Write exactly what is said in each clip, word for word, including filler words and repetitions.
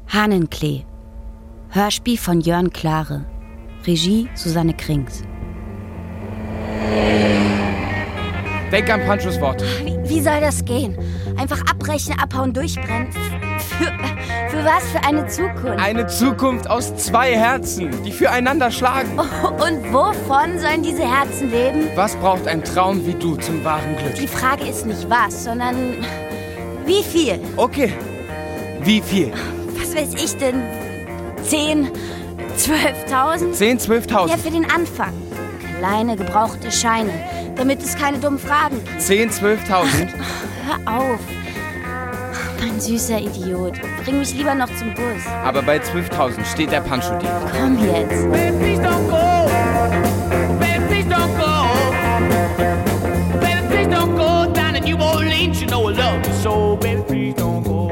Hahnenklee. Hörspiel von Jörn Klare. Regie Susanne Krings. Denk an Panchos Wort. Wie, wie soll das gehen? Einfach abbrechen, abhauen, durchbrennen. Für, für was? Für eine Zukunft? Eine Zukunft aus zwei Herzen, die füreinander schlagen. Oh, und wovon sollen diese Herzen leben? Was braucht ein Traum wie du zum wahren Glück? Die Frage ist nicht was, sondern wie viel? Okay, wie viel? Was weiß ich denn? Zehn, zwölftausend? Zehn, zwölftausend? Ja, für den Anfang. Kleine, gebrauchte Scheine, damit es keine dummen Fragen gibt. Zehn, zwölftausend? Hör auf. Mein süßer Idiot. Bring mich lieber noch zum Bus. Aber bei zwölftausend steht der Pancho-Deal. Komm jetzt. Baby, please don't go. Baby, please don't go. Baby, please don't go. Down in New Orleans, you know I love you so. Baby, please don't go.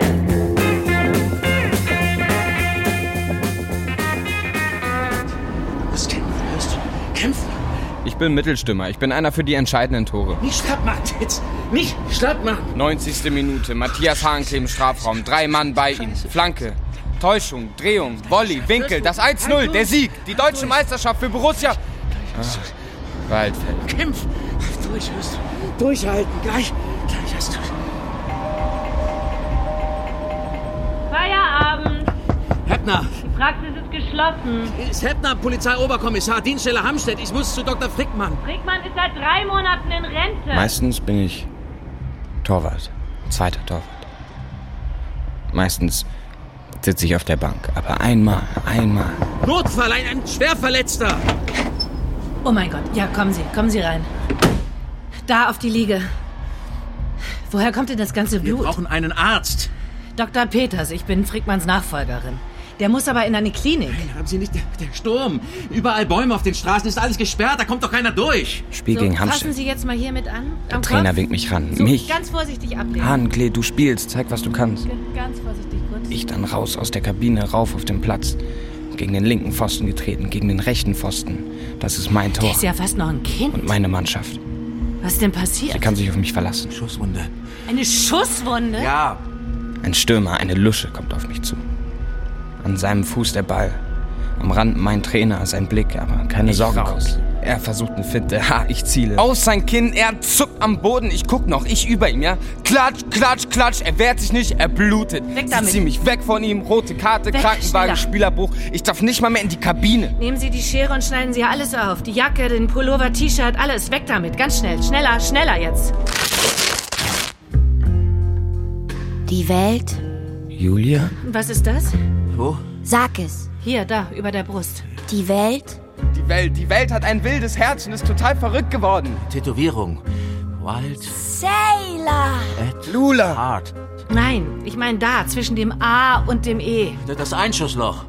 Was kämpfen? Hörst du? Kämpfen? Ich bin Mittelstürmer. Ich bin einer für die entscheidenden Tore. Nicht schlapp machen, jetzt. Nicht schlapp machen. neunzigste Minute. Matthias Hahnenklee im Strafraum. Drei Mann bei ihm. Flanke. Täuschung. Drehung. Volley. Winkel. Das eins null. Der Sieg. Die deutsche Meisterschaft für Borussia. Ah, Waldfeld. Kämpf. Durch, hörst du? Durchhalten. Gleich. Gleich hast du. Feierabend. Heppner. Die Praxis ist geschlossen. Ist Heppner, Polizeioberkommissar, Dienststelle Hamstedt. Ich muss zu Doktor Frickmann. Frickmann ist seit drei Monaten in Rente. Meistens bin ich Torwart. Zweiter Torwart. Meistens sitze ich auf der Bank. Aber einmal, einmal. Notfall, ein, ein Schwerverletzter. Oh mein Gott. Ja, kommen Sie, kommen Sie rein. Da auf die Liege. Woher kommt denn das ganze Blut? Wir brauchen einen Arzt. Doktor Peters, ich bin Frickmanns Nachfolgerin. Der muss aber in eine Klinik. Nein, haben Sie nicht. Der, der Sturm. Überall Bäume auf den Straßen, ist alles gesperrt, da kommt doch keiner durch. Spiel So, gegen fassen Hamstedt. Sie jetzt mal hier mit an. Der Am Trainer Kopf. winkt mich ran. So, mich. ganz vorsichtig ablegen. Hahnenklee, du spielst. Zeig, was du kannst. Ganz vorsichtig kurz. Ich dann raus aus der Kabine, rauf auf den Platz. Gegen den linken Pfosten getreten, gegen den rechten Pfosten. Das ist mein Tor. Der ist ja fast noch ein Kind. Und meine Mannschaft. Was ist denn passiert? Sie kann sich auf mich verlassen. Schusswunde. Eine Schusswunde? Ja. Ein Stürmer, eine Lusche kommt auf mich zu. An seinem Fuß der Ball. Am Rand mein Trainer, sein Blick, aber keine Ich Sorge, raus. Coach. Er versucht eine Finte, ha, ich ziele. Aus sein Kinn, er zuckt am Boden, ich guck noch, ich über ihm, ja. Klatsch, klatsch, klatsch, er wehrt sich nicht, er blutet. Weg Sie damit. ziehen mich weg von ihm, rote Karte, Weg, Krankenwagen, schneller. Spielerbruch. Ich darf nicht mal mehr in die Kabine. Nehmen Sie die Schere und schneiden Sie alles auf. Die Jacke, den Pullover, T-Shirt, alles. Weg damit. Ganz schnell. Schneller, schneller jetzt. Die Welt? Julia? Was ist das? Wo? Sag es. Hier, da, über der Brust. Die Welt? Die Welt, die Welt hat ein wildes Herz und ist total verrückt geworden. Tätowierung. Wild Sailor! at Lula. Heart. Nein, ich meine da, zwischen dem A und dem E. Das Einschussloch.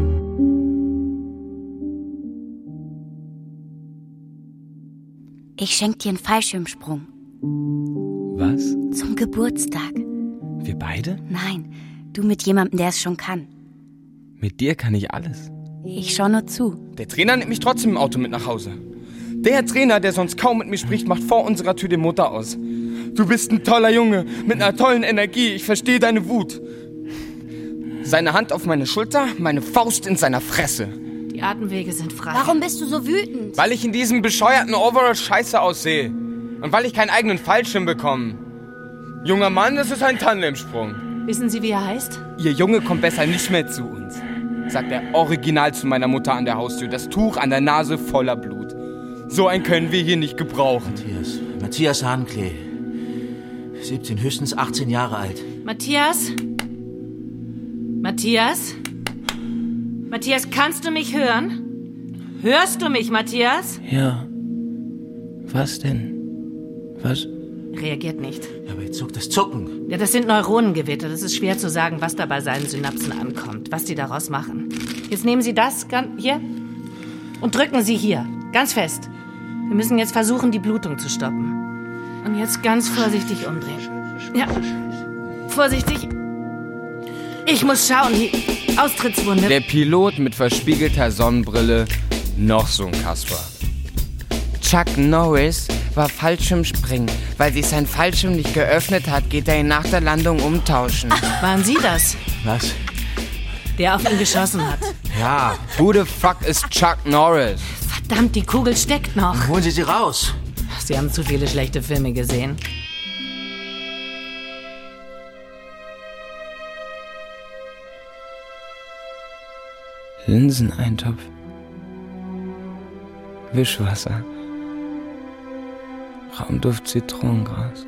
Ich schenk dir einen Fallschirmsprung. Was? Zum Geburtstag. Wir beide? Nein, du mit jemandem, der es schon kann. Mit dir kann ich alles. Ich schau nur zu. Der Trainer nimmt mich trotzdem im Auto mit nach Hause. Der Trainer, der sonst kaum mit mir spricht, macht vor unserer Tür den Motor aus. Du bist ein toller Junge, mit einer tollen Energie, ich verstehe deine Wut. Seine Hand auf meine Schulter, meine Faust in seiner Fresse. Die Atemwege sind frei. Warum bist du so wütend? Weil ich in diesem bescheuerten Overall scheiße aussehe. Und weil ich keinen eigenen Fallschirm bekomme. Junger Mann, das ist ein Tandemsprung. Wissen Sie, wie er heißt? Ihr Junge kommt besser nicht mehr zu uns, sagt er original zu meiner Mutter an der Haustür. Das Tuch an der Nase voller Blut. So einen können wir hier nicht gebrauchen. Matthias. Matthias Hahnenklee. siebzehn, höchstens achtzehn Jahre alt. Matthias? Matthias? Matthias, kannst du mich hören? Hörst du mich, Matthias? Ja. Was denn? Was? Reagiert nicht. Aber jetzt zuckt das Zucken. Ja, das sind Neuronengewitter. Das ist schwer zu sagen, was da bei seinen Synapsen ankommt, was die daraus machen. Jetzt nehmen Sie das gan- hier und drücken Sie hier, ganz fest. Wir müssen jetzt versuchen, die Blutung zu stoppen. Und jetzt ganz vorsichtig umdrehen. Ja, vorsichtig. Ich muss schauen, die Austrittswunde. Der Pilot mit verspiegelter Sonnenbrille, noch so ein Kasper. Chuck Norris war Fallschirmspringen. Weil sich sein Fallschirm nicht geöffnet hat, geht er ihn nach der Landung umtauschen. Waren Sie das? Was? der auf ihn geschossen hat. Ja, who the fuck ist Chuck Norris? Verdammt, die Kugel steckt noch. Holen Sie sie raus. Sie haben zu viele schlechte Filme gesehen. Linseneintopf. Wischwasser. Raumduft Zitronengras.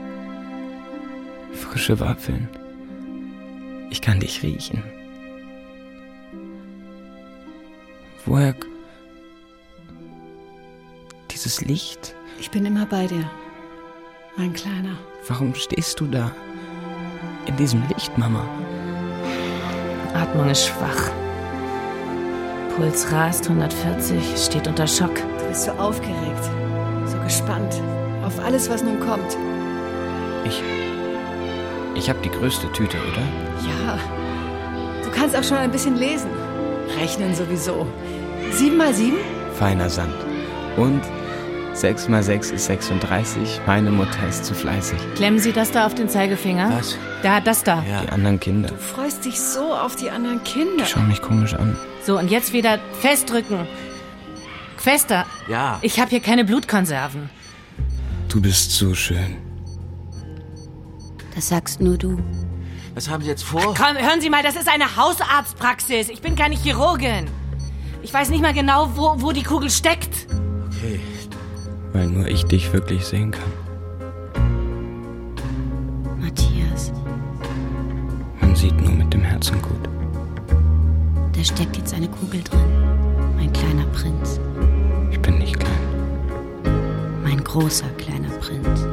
Frische Waffeln. Ich kann dich riechen. Woher... Dieses Licht? Ich bin immer bei dir, mein Kleiner. Warum stehst du da? In diesem Licht, Mama? Atmung ist schwach. Puls rast hundertvierzig, steht unter Schock. Du bist so aufgeregt, so gespannt auf alles, was nun kommt. Ich... Ich hab die größte Tüte, oder? Ja, du kannst auch schon ein bisschen lesen. Rechnen sowieso. Sieben mal sieben? Feiner Sand. Und sechs mal sechs ist sechsunddreißig. Meine Mutter ist zu fleißig. Klemmen Sie das da auf den Zeigefinger? Was? Da, das da. Die anderen Kinder. Du freust dich so auf die anderen Kinder. Die schauen mich komisch an. So, und jetzt wieder festdrücken. Fester. Ja. Ich habe hier keine Blutkonserven. Du bist so schön. Das sagst nur du. Was haben Sie jetzt vor? Komm, hören Sie mal, das ist eine Hausarztpraxis. Ich bin keine Chirurgin. Ich weiß nicht mal genau, wo, wo die Kugel steckt. Okay. Weil nur ich dich wirklich sehen kann. Matthias, Man sieht nur mit dem Herzen gut. da steckt jetzt eine Kugel drin. Mein kleiner Prinz. Ich bin nicht klein. Mein großer kleiner Prinz.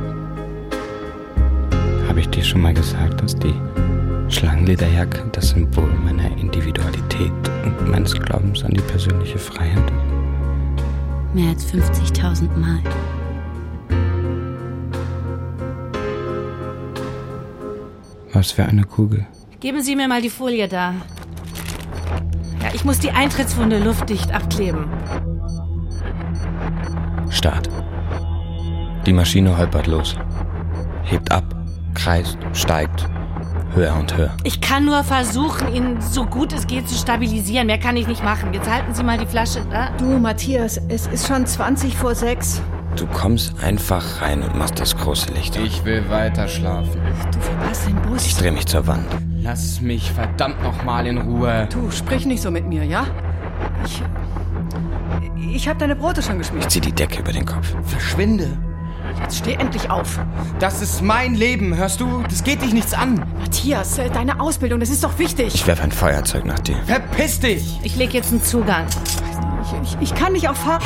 Habe ich dir schon mal gesagt, dass die Schlangenlederjacke das Symbol meiner Individualität und meines Glaubens an die persönliche Freiheit ist? Mehr als fünfzigtausend Mal. Was für eine Kugel. Geben Sie mir mal die Folie da. Ja, ich muss die Eintrittswunde luftdicht abkleben. Start. Die Maschine holpert los. Hebt ab, kreist, steigt. Höher und höher. Ich kann nur versuchen, ihn so gut es geht zu stabilisieren. Mehr kann ich nicht machen. Jetzt halten Sie mal die Flasche da. Du, Matthias, es ist schon zwanzig vor sechs. Du kommst einfach rein und machst das große Licht. Ich will weiter schlafen. Du verpasst den Bus. Ich dreh mich zur Wand. Lass mich verdammt nochmal in Ruhe. Du, sprich nicht so mit mir, ja? Ich... Ich hab deine Brote schon geschmiert. Ich zieh die Decke über den Kopf. Verschwinde. Jetzt steh endlich auf. Das ist mein Leben, hörst du? Das geht dich nichts an. Matthias, äh, deine Ausbildung, das ist doch wichtig. Ich werf ein Feuerzeug nach dir. Verpiss dich! Ich leg jetzt einen Zugang. Ich, ich, ich kann nicht auch fahren.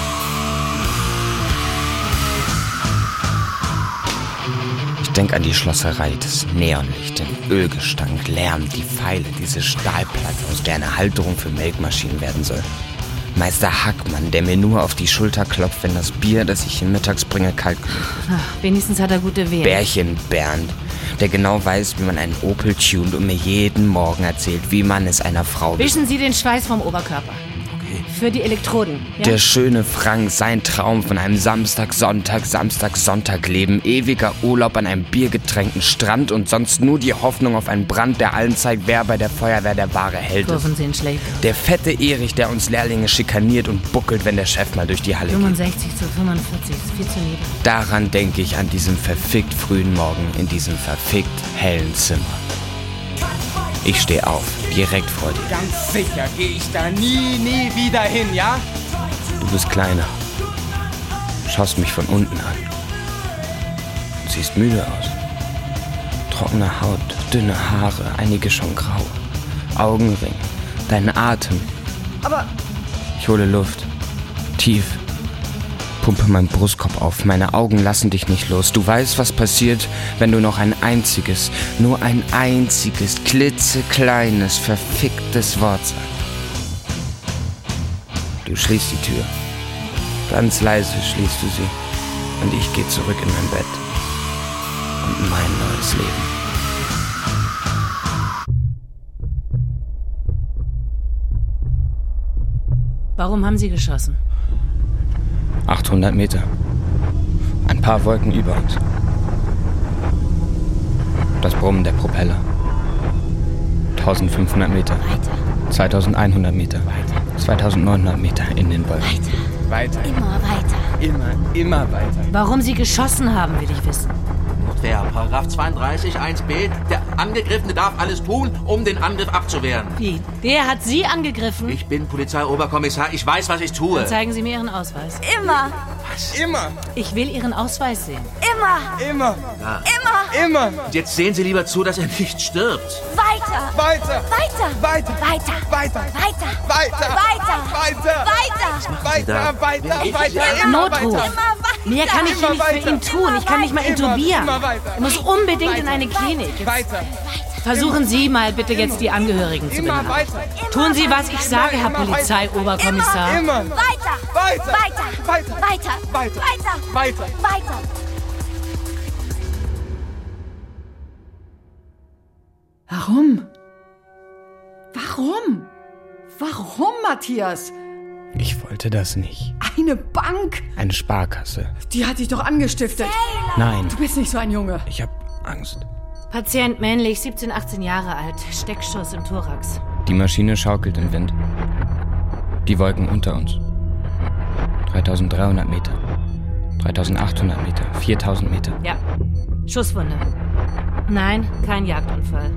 Ich denk an die Schlosserei, das Neonlicht, den Ölgestank, Lärm, die Pfeile, diese Stahlplatte, aus der eine Halterung für Melkmaschinen werden soll. Meister Hackmann, der mir nur auf die Schulter klopft, wenn das Bier, das ich ihm mittags bringe, kalt genug ist. Ach, wenigstens hat er gute Wehen. Bärchen Bernd, der genau weiß, wie man einen Opel tunt und mir jeden Morgen erzählt, wie man es einer Frau... Wischen Sie den Schweiß vom Oberkörper. Okay. Für die Elektroden. Ja? Der schöne Frank, sein Traum von einem Samstag, Sonntag, Samstag, Sonntag leben, ewiger Urlaub an einem biergetränkten Strand und sonst nur die Hoffnung auf einen Brand, der allen zeigt, wer bei der Feuerwehr der wahre Held ist. Kurven sehen schlecht. Der fette Erich, der uns Lehrlinge schikaniert und buckelt, wenn der Chef mal durch die Halle geht. fünfundsechzig zu fünfundvierzig, ist viel zu niedrig. Daran denke ich an diesem verfickt frühen Morgen in diesem verfickt hellen Zimmer. Ich stehe auf, direkt vor dir. Ganz sicher gehe ich da nie, nie wieder hin, ja? Du bist kleiner. Schaust mich von unten an. Du siehst müde aus. Trockene Haut, dünne Haare, einige schon grau. Augenring, dein Atem. Aber... Ich hole Luft. Tief. Pumpe meinen Brustkorb auf. Meine Augen lassen dich nicht los. Du weißt, was passiert, wenn du noch ein einziges, nur ein einziges, klitzekleines, verficktes Wort sagst. Du schließt die Tür. Ganz leise schließt du sie. Und ich gehe zurück in mein Bett. Und mein neues Leben. Warum haben Sie geschossen? achthundert Meter. Ein paar Wolken über uns. Das Brummen der Propeller. eintausendfünfhundert Meter. Weiter. zweitausendeinhundert Meter. Weiter. zweitausendneunhundert Meter in den Wolken. Weiter. Weiter. Immer weiter. Immer, immer weiter. Warum Sie geschossen haben, will ich wissen. Notwehr, Paragraph zweiunddreißig eins b. Der Angegriffene darf alles tun, um den Angriff abzuwehren. Wie? Wer hat Sie angegriffen? Ich bin Polizeioberkommissar, ich weiß, was ich tue. Dann zeigen Sie mir Ihren Ausweis. Immer. Immer, Ich will Ihren Ausweis sehen. Immer. immer, Immer. immer. Und jetzt sehen Sie lieber zu, dass er nicht stirbt. Weiter. Weiter, Weiter. weiter, Weiter. weiter, Weiter. weiter, Weiter. weiter, Weiter. weiter, weiter, weiter, Notruf. Immer weiter. Mehr kann ich hier nicht für weiter. ihn tun. Ich kann nicht mal Immer, intubieren. immer weiter. Er muss unbedingt in eine Klinik. Jetzt weiter, versuchen Sie mal bitte jetzt die Angehörigen zu immer benennen. weiter, Tun Sie, was ich sage, Herr immer weiter. Polizeioberkommissar. immer, Weiter. weiter, Weiter. weiter, Weiter. weiter, Weiter. weiter. Weiter. Warum? Warum? Warum, Matthias? Ich wollte das nicht. Eine Bank? Eine Sparkasse. Die hat dich doch angestiftet. Nein, Du bist nicht so ein Junge. ich hab Angst. Patient männlich, siebzehn, achtzehn Jahre alt. Steckschuss im Thorax. Die Maschine schaukelt im Wind. Die Wolken unter uns. dreitausenddreihundert Meter. dreitausendachthundert Meter. viertausend Meter. Ja. Schusswunde. Nein, kein Jagdunfall.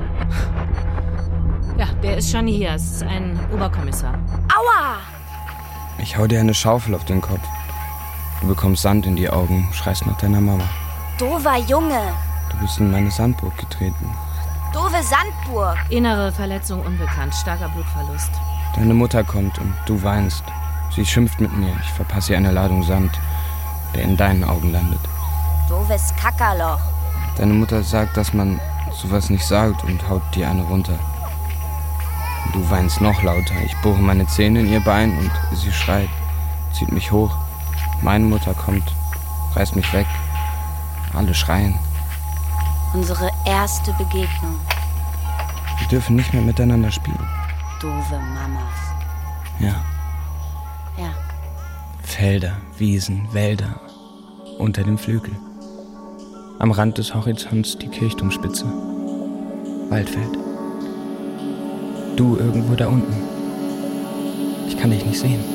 Ja, der ist schon hier. Es ist ein Oberkommissar. Aua. Ich hau dir eine Schaufel auf den Kopf. Du bekommst Sand in die Augen, schreist nach deiner Mama. Dover Junge. Du bist in meine Sandburg getreten. Dove Sandburg. Innere Verletzung unbekannt. Starker Blutverlust. Deine Mutter kommt und du weinst. Sie schimpft mit mir. Ich verpasse ihr eine Ladung Sand, der in deinen Augen landet. Doves Kackerloch. Deine Mutter sagt, dass man sowas nicht sagt und haut dir eine runter. Du weinst noch lauter. Ich bohre meine Zähne in ihr Bein und sie schreit, zieht mich hoch. Meine Mutter kommt, reißt mich weg. Alle schreien. Unsere erste Begegnung. Wir dürfen nicht mehr miteinander spielen. Dove Mamas. Ja. Ja. Felder, Wiesen, Wälder. Unter dem Flügel. Am Rand des Horizonts die Kirchturmspitze. Waldfeld. Du irgendwo da unten. Ich kann dich nicht sehen.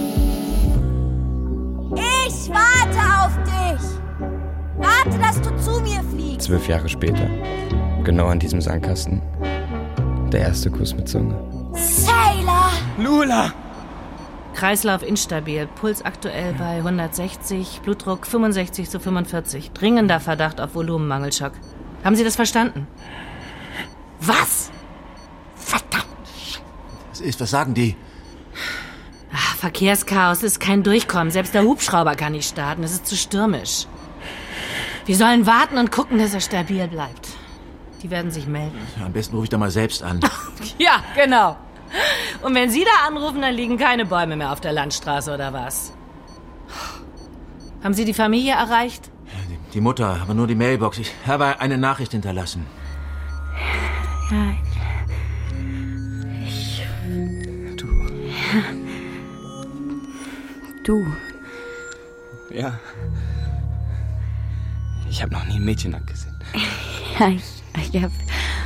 Ich warte auf dich. Warte, dass du zu mir fliegst. Zwölf Jahre später, genau an diesem Sandkasten, der erste Kuss mit Zunge. Sailor. Lula! Kreislauf instabil. Puls aktuell bei hundertsechzig. Blutdruck fünfundsechzig zu fünfundvierzig. Dringender Verdacht auf Volumenmangelschock. Haben Sie das verstanden? Was? Verdammt. Was ist, was sagen die? Ach, Verkehrschaos ist kein Durchkommen. Selbst der Hubschrauber kann nicht starten. Es ist zu stürmisch. Wir sollen warten und gucken, dass er stabil bleibt. Die werden sich melden. Ja, am besten rufe ich da mal selbst an. Ja, genau. Und wenn Sie da anrufen, dann liegen keine Bäume mehr auf der Landstraße, oder was? Haben Sie die Familie erreicht? Die, die Mutter, aber nur die Mailbox. Ich habe eine Nachricht hinterlassen. Ja. Du. Du. Ja. Ich habe noch nie ein Mädchen nackt gesehen. Ja, ich, ich hab...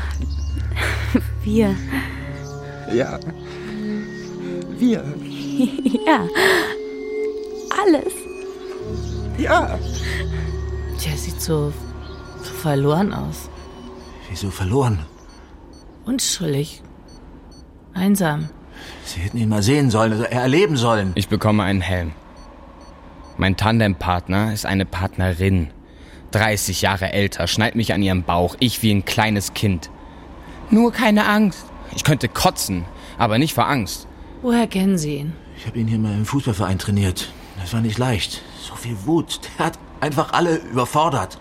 Wir. Ja. Wir. Ja. Alles. Ja. Tja, sieht so, so verloren aus. Wieso verloren? Unschuldig. Einsam. Sie hätten ihn mal sehen sollen, also erleben sollen. Ich bekomme einen Helm. Mein Tandempartner ist eine Partnerin. dreißig Jahre älter, schnallt mich an ihrem Bauch. Ich wie ein kleines Kind. Nur keine Angst. Ich könnte kotzen, aber nicht vor Angst. Woher kennen Sie ihn? Ich habe ihn hier mal im Fußballverein trainiert. Das war nicht leicht. So viel Wut. Der hat einfach alle überfordert.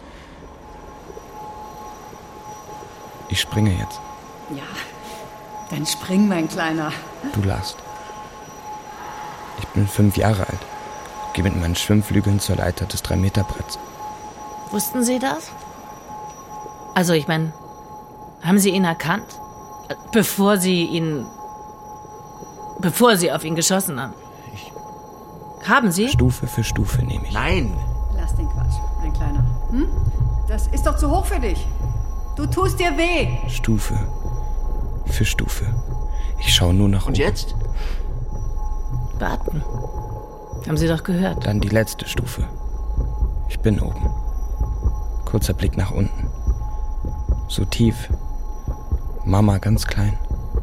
Ich springe jetzt. Ja, dann spring, mein Kleiner. Du lachst. Ich bin fünf Jahre alt. Gehe mit meinen Schwimmflügeln zur Leiter des drei Meter Bretts. Wussten Sie das? Also, ich meine, haben Sie ihn erkannt? Bevor Sie ihn... Bevor Sie auf ihn geschossen haben? Ich... Haben Sie? Stufe für Stufe nehme ich. Nein! Lass den Quatsch, mein Kleiner. Hm? Das ist doch zu hoch für dich. Du tust dir weh. Stufe für Stufe. Ich schaue nur nach oben. Und jetzt? Warten. Haben Sie doch gehört. Dann die letzte Stufe. Ich bin oben. Kurzer Blick nach unten. So tief. Mama ganz klein.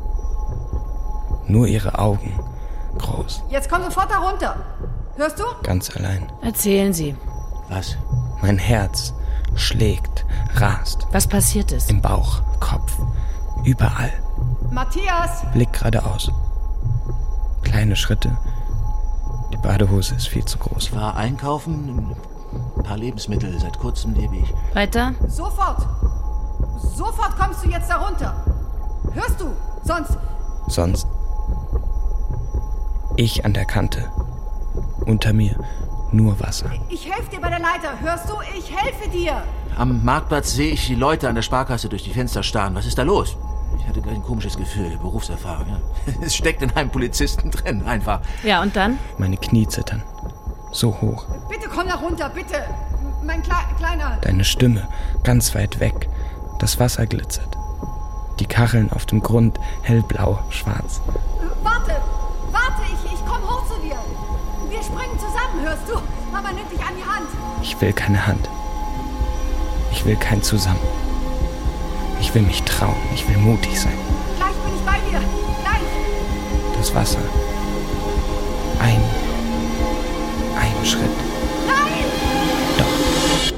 Nur ihre Augen groß. Jetzt komm sofort da runter. Hörst du? Ganz allein. Erzählen Sie. Was? Mein Herz schlägt, rast. Was passiert ist? Im Bauch, Kopf, überall. Matthias! Blick geradeaus. Kleine Schritte. Die Badehose ist viel zu groß. Ich war einkaufen, ein paar Lebensmittel. Seit kurzem lebe ich. Weiter? Sofort! Sofort kommst du jetzt da runter. Hörst du? Sonst... Sonst. Ich an der Kante. Unter mir nur Wasser. Ich helfe dir bei der Leiter. Hörst du? Ich helfe dir. Am Marktplatz sehe ich die Leute an der Sparkasse durch die Fenster starren. Was ist da los? Ich hatte gleich ein komisches Gefühl. Berufserfahrung, ja. Es steckt in einem Polizisten drin, einfach. Ja, und dann? Meine Knie zittern. So hoch. Bitte komm da runter, bitte. Mein Kle Kleiner. Deine Stimme ganz weit weg. Das Wasser glitzert. Die Kacheln auf dem Grund hellblau, schwarz. Warte, warte, ich, ich komm hoch zu dir. Wir springen zusammen, hörst du? Mama nimmt dich an die Hand. Ich will keine Hand. Ich will kein Zusammen. Ich will mich trauen. Ich will mutig sein. Gleich bin ich bei dir. Gleich. Das Wasser. Ein. Ein Schritt. Nein! Doch.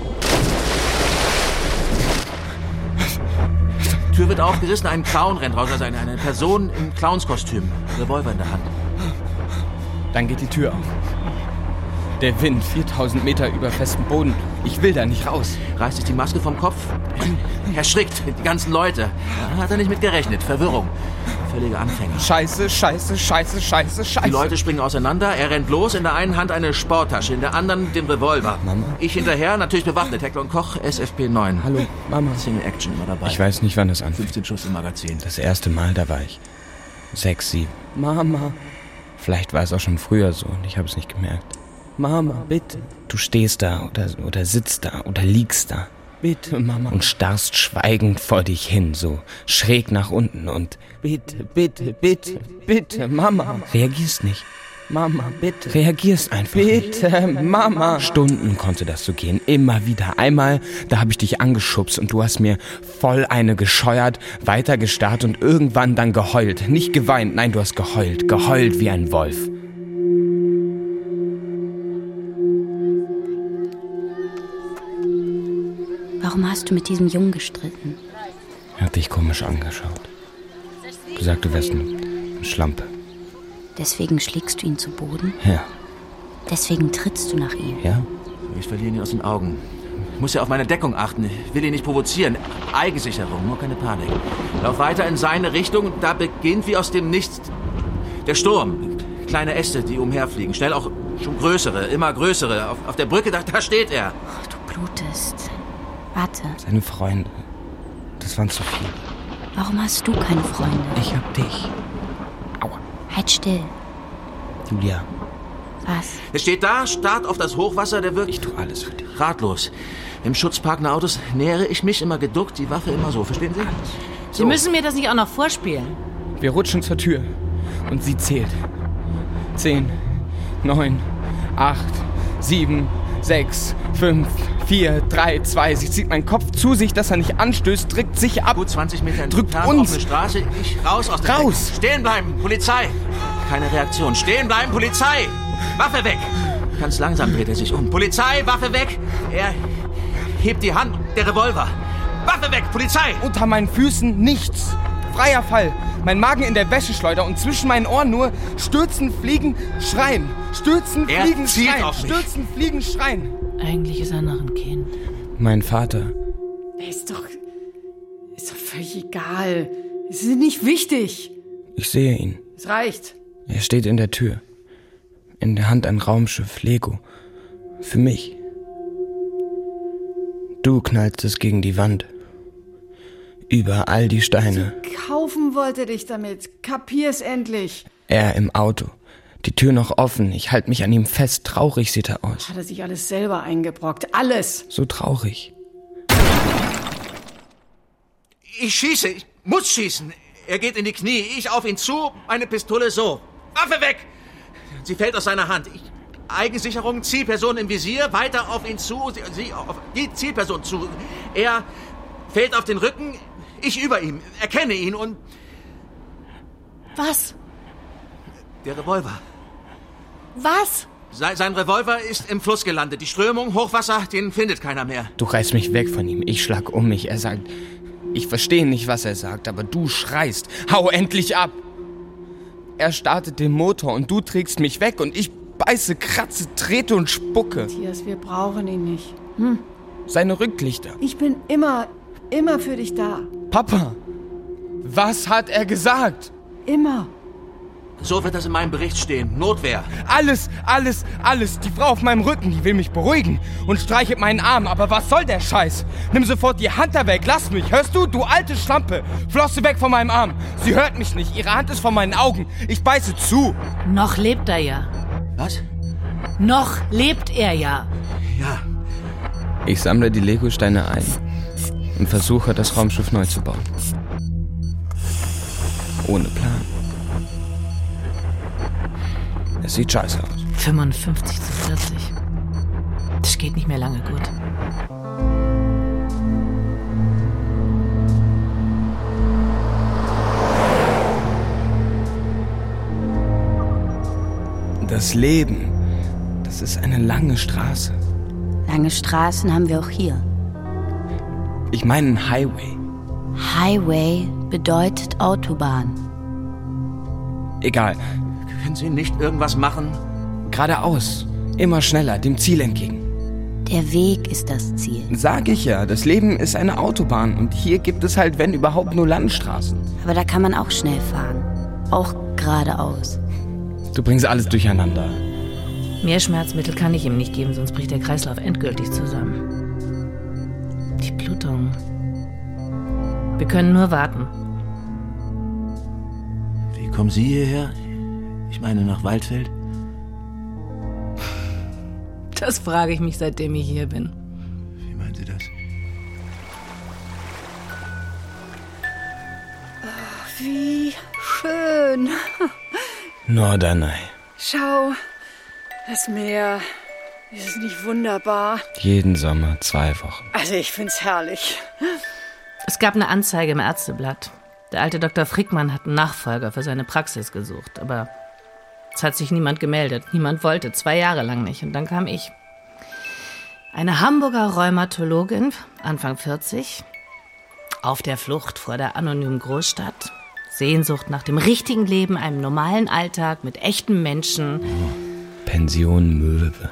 Die Tür wird aufgerissen, ein Clown rennt raus, also eine, eine Person im Clownskostüm. Revolver in der Hand. Dann geht die Tür auf. Der Wind, viertausend Meter über festem Boden. Ich will da nicht raus. Reißt sich die Maske vom Kopf. Erschrickt, die ganzen Leute. Hat er nicht mit gerechnet. Verwirrung. Völlige Anfänger. Scheiße, scheiße, scheiße, scheiße, scheiße. Die Leute springen auseinander. Er rennt los. In der einen Hand eine Sporttasche, in der anderen den Revolver. Mama? Ich hinterher, natürlich bewaffnet. Hector und Koch, S F P neun. Hallo, Mama. Single Action immer dabei. Ich weiß nicht, wann das anfängt. fünfzehn Schuss im Magazin. Das erste Mal, da war ich sechs, sieben. Mama. Vielleicht war es auch schon früher so und ich habe es nicht gemerkt. Mama, bitte. Du stehst da oder, oder sitzt da oder liegst da. Bitte, Mama. Und starrst schweigend vor dich hin, so schräg nach unten und bitte, bitte, bitte, bitte, Mama. Reagierst nicht. Mama, bitte. Reagierst einfach Bitte, nicht. Mama. Stunden konnte das so gehen, immer wieder. Einmal, da habe ich dich angeschubst und du hast mir voll eine gescheuert, weiter gestarrt und irgendwann dann geheult. Nicht geweint, nein, du hast geheult. Geheult wie ein Wolf. Warum hast du mit diesem Jungen gestritten? Er hat dich komisch angeschaut. Gesagt, du wärst eine Schlampe. Deswegen schlägst du ihn zu Boden? Ja. Deswegen trittst du nach ihm? Ja? Ich verliere ihn aus den Augen. Ich muss ja auf meine Deckung achten. Ich will ihn nicht provozieren. Eigensicherung, nur keine Panik. Lauf weiter in seine Richtung. Da beginnt wie aus dem Nichts der Sturm. Kleine Äste, die umherfliegen. Schnell auch schon größere, immer größere. Auf, auf der Brücke, da, da steht er. Oh, du blutest. Warte, Seine Freunde. Das waren zu viele. warum hast du keine Freunde? Ich hab dich. Aua. Halt still. Julia, Was? Er steht da, starrt auf das Hochwasser, der wirkt ich tu alles für dich. ratlos. Im Schutz parkender Autos nähere ich mich immer geduckt, die Waffe immer so. Verstehen Sie? So. Sie müssen mir das nicht auch noch vorspielen. Wir rutschen zur Tür. Und sie zählt. Zehn, neun, acht, sieben, sechs, fünf, vier, drei, zwei. Sie zieht meinen Kopf zu sich, dass er nicht anstößt, drückt sich ab. Gut zwanzig Meter Drückt entfernt uns. auf eine Straße. Ich raus aus der Raus. Deckung. Stehen bleiben, Polizei. Keine Reaktion. Stehen bleiben, Polizei. Waffe weg. Ganz langsam dreht er sich um. Polizei, Waffe weg. Er hebt die Hand. Der Revolver. Waffe weg, Polizei. Unter meinen Füßen nichts. Freier Fall. Mein Magen in der Wäscheschleuder und zwischen meinen Ohren nur stürzen, fliegen, schreien. Stürzen, Er fliegen, zielt schreien. auf mich. Stürzen, fliegen, schreien. Eigentlich ist er noch ein Kind. Mein Vater. Ist doch... Ist doch völlig egal. Es ist nicht wichtig. Ich sehe ihn. Es reicht. Er steht in der Tür. In der Hand ein Raumschiff, Lego. Für mich. Du knallst es gegen die Wand. Überall die Steine. Kaufen wollte dich damit. Kapier's endlich. Er im Auto. Die Tür noch offen. Ich halte mich an ihm fest. Traurig sieht er aus. Hat er sich alles selber eingebrockt. Alles. So traurig. Ich schieße. Ich muss schießen. Er geht in die Knie, ich auf ihn zu, meine Pistole so. Waffe weg! Sie fällt aus seiner Hand. Ich, Eigensicherung, Zielperson im Visier, weiter auf ihn zu, sie, sie auf die Zielperson zu. Er fällt auf den Rücken, ich über ihm, erkenne ihn und... Was? Der Revolver. Was? Sein, sein Revolver ist im Fluss gelandet. Die Strömung, Hochwasser, den findet keiner mehr. Du reißt mich weg von ihm. Ich schlag um mich. Er sagt, ich verstehe nicht, was er sagt, aber du schreist. Hau endlich ab! Er startet den Motor und du trägst mich weg und ich beiße, kratze, trete und spucke. Matthias, wir brauchen ihn nicht. Hm? Seine Rücklichter. Ich bin immer, immer für dich da. Papa, was hat er gesagt? Immer. So wird das in meinem Bericht stehen. Notwehr. Alles, alles, alles. Die Frau auf meinem Rücken, die will mich beruhigen und streichelt meinen Arm. Aber was soll der Scheiß? Nimm sofort die Hand da weg. Lass mich. Hörst du, du alte Schlampe? Flosse weg von meinem Arm. Sie hört mich nicht. Ihre Hand ist vor meinen Augen. Ich beiße zu. Noch lebt er ja. Was? Noch lebt er ja. Ja. Ich sammle die Legosteine ein und versuche, das Raumschiff neu zu bauen. Ohne Plan. Es sieht scheiße aus. fünfundfünfzig zu vierzig. Das geht nicht mehr lange gut. Das Leben, das ist eine lange Straße. Lange Straßen haben wir auch hier. Ich meine einen Highway. Highway bedeutet Autobahn. Egal. Können Sie nicht irgendwas machen? Geradeaus. Immer schneller, dem Ziel entgegen. Der Weg ist das Ziel. Sag ich ja, das Leben ist eine Autobahn und hier gibt es halt, wenn überhaupt, nur Landstraßen. Aber da kann man auch schnell fahren. Auch geradeaus. Du bringst alles durcheinander. Mehr Schmerzmittel kann ich ihm nicht geben, sonst bricht der Kreislauf endgültig zusammen. Die Blutung. Wir können nur warten. Wie kommen Sie hierher? Ich meine nach Waldfeld? Das frage ich mich, seitdem ich hier bin. Wie meinen Sie das? Ach, wie schön. Norderney. Schau, das Meer. Ist es nicht wunderbar? Jeden Sommer zwei Wochen. Also ich find's herrlich. Es gab eine Anzeige im Ärzteblatt. Der alte Doktor Frickmann hat einen Nachfolger für seine Praxis gesucht, aber es hat sich niemand gemeldet. Niemand wollte, zwei Jahre lang nicht. Und dann kam ich. Eine Hamburger Rheumatologin, Anfang vierzig, auf der Flucht vor der anonymen Großstadt. Sehnsucht nach dem richtigen Leben, einem normalen Alltag mit echten Menschen. Pension Möwe.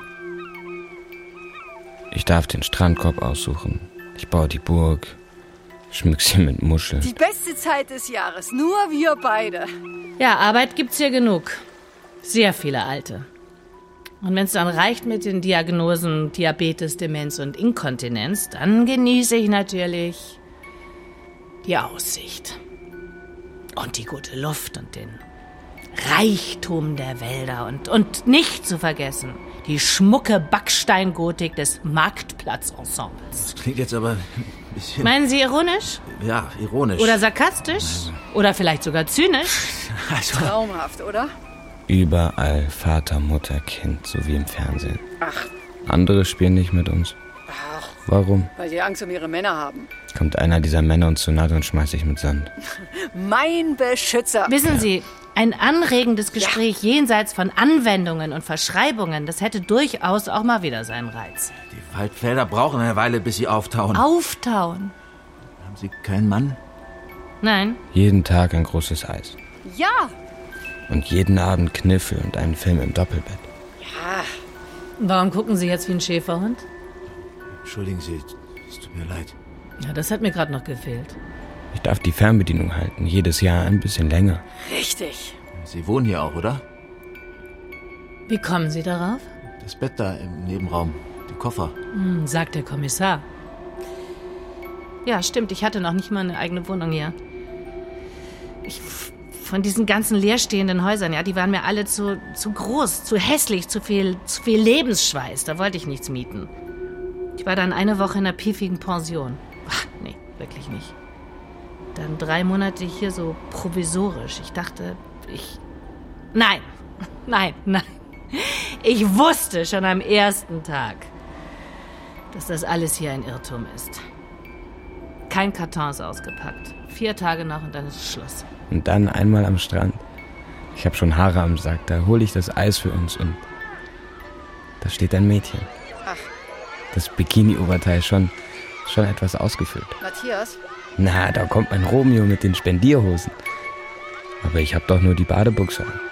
Ich darf den Strandkorb aussuchen. Ich baue die Burg, schmück sie mit Muscheln. Die beste Zeit des Jahres, nur wir beide. Ja, Arbeit gibt's hier genug. Sehr viele Alte. Und wenn es dann reicht mit den Diagnosen Diabetes, Demenz und Inkontinenz, dann genieße ich natürlich die Aussicht. Und die gute Luft und den Reichtum der Wälder. Und, und nicht zu vergessen, die schmucke Backsteingotik des Marktplatzensembles. Das klingt jetzt aber ein bisschen... Meinen Sie ironisch? Ja, ironisch. Oder sarkastisch? Oder vielleicht sogar zynisch? Also, Traumhaft, oder? Überall Vater, Mutter, Kind, so wie im Fernsehen. Ach, Andere spielen nicht mit uns. ach, Warum? weil die Angst um ihre Männer haben. Kommt einer dieser Männer uns zu nahe und schmeißt sich mit Sand. Mein Beschützer. Wissen Sie, ein anregendes Gespräch jenseits von Anwendungen und Verschreibungen, das hätte durchaus auch mal wieder seinen Reiz. die Waldfelder brauchen eine Weile, bis sie auftauen. Auftauen? Haben Sie keinen Mann? Nein. Jeden Tag ein großes Eis. Ja. Und jeden Abend Kniffel und einen Film im Doppelbett. Ja. Warum gucken Sie jetzt wie ein Schäferhund? Entschuldigen Sie, es tut mir leid. Ja, das hat mir gerade noch gefehlt. Ich darf die Fernbedienung halten, jedes Jahr ein bisschen länger. Richtig. Sie wohnen hier auch, oder? Wie kommen Sie darauf? Das Bett da im Nebenraum, die Koffer. Hm, sagt der Kommissar. Ja, stimmt, ich hatte noch nicht mal eine eigene Wohnung hier. Ich, von diesen ganzen leerstehenden Häusern, ja, die waren mir alle zu, zu groß, zu hässlich, zu viel, zu viel Lebensschweiß. Da wollte ich nichts mieten. Ich war dann eine Woche in einer piefigen Pension. Ach, nee, wirklich nicht. Dann drei Monate hier so provisorisch. Ich dachte, ich... Nein, nein, nein. Ich wusste schon am ersten Tag, dass das alles hier ein Irrtum ist. Kein Karton ist ausgepackt. Vier Tage noch und dann ist Schluss. Und dann einmal am Strand. Ich habe schon Haare am Sack, da hole ich das Eis für uns und da steht ein Mädchen. Ach. Das Bikini-Oberteil schon, schon etwas ausgefüllt. Matthias? Na, da kommt mein Romeo mit den Spendierhosen. Aber ich habe doch nur die Badebuchse an.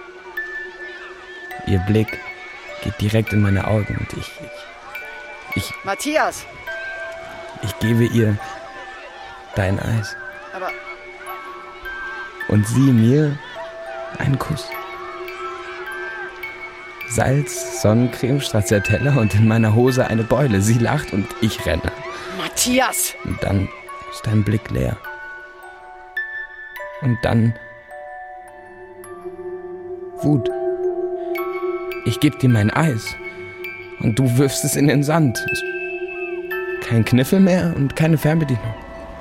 Ihr Blick geht direkt in meine Augen und ich, ich, ich, Matthias! ich gebe ihr dein Eis. Aber... Und sie mir einen Kuss. Salz, Sonnencreme, Stracciatella und in meiner Hose eine Beule. Sie lacht und ich renne. Matthias! Und dann ist dein Blick leer. Und dann Wut. Ich geb dir mein Eis und du wirfst es in den Sand. Kein Kniffel mehr und keine Fernbedienung.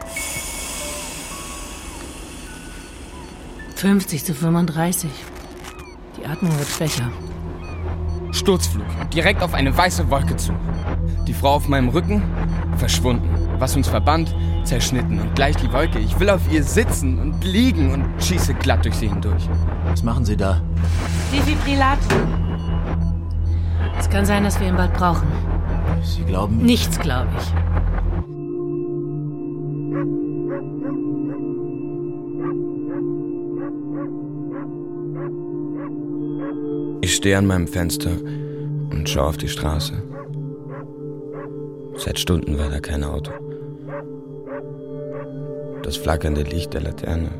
fünfzig zu fünfunddreißig. Die Atmung wird schwächer. Sturzflug, direkt auf eine weiße Wolke zu. Die Frau auf meinem Rücken, verschwunden. Was uns verband, zerschnitten. Und gleich die Wolke. Ich will auf ihr sitzen und liegen und schieße glatt durch sie hindurch. Was machen Sie da? Defibrillator. Es kann sein, dass wir ihn bald brauchen. Sie glauben... Nichts, glaube ich. Ich stehe an meinem Fenster und schaue auf die Straße. Seit Stunden war da kein Auto. Das flackernde Licht der Laterne.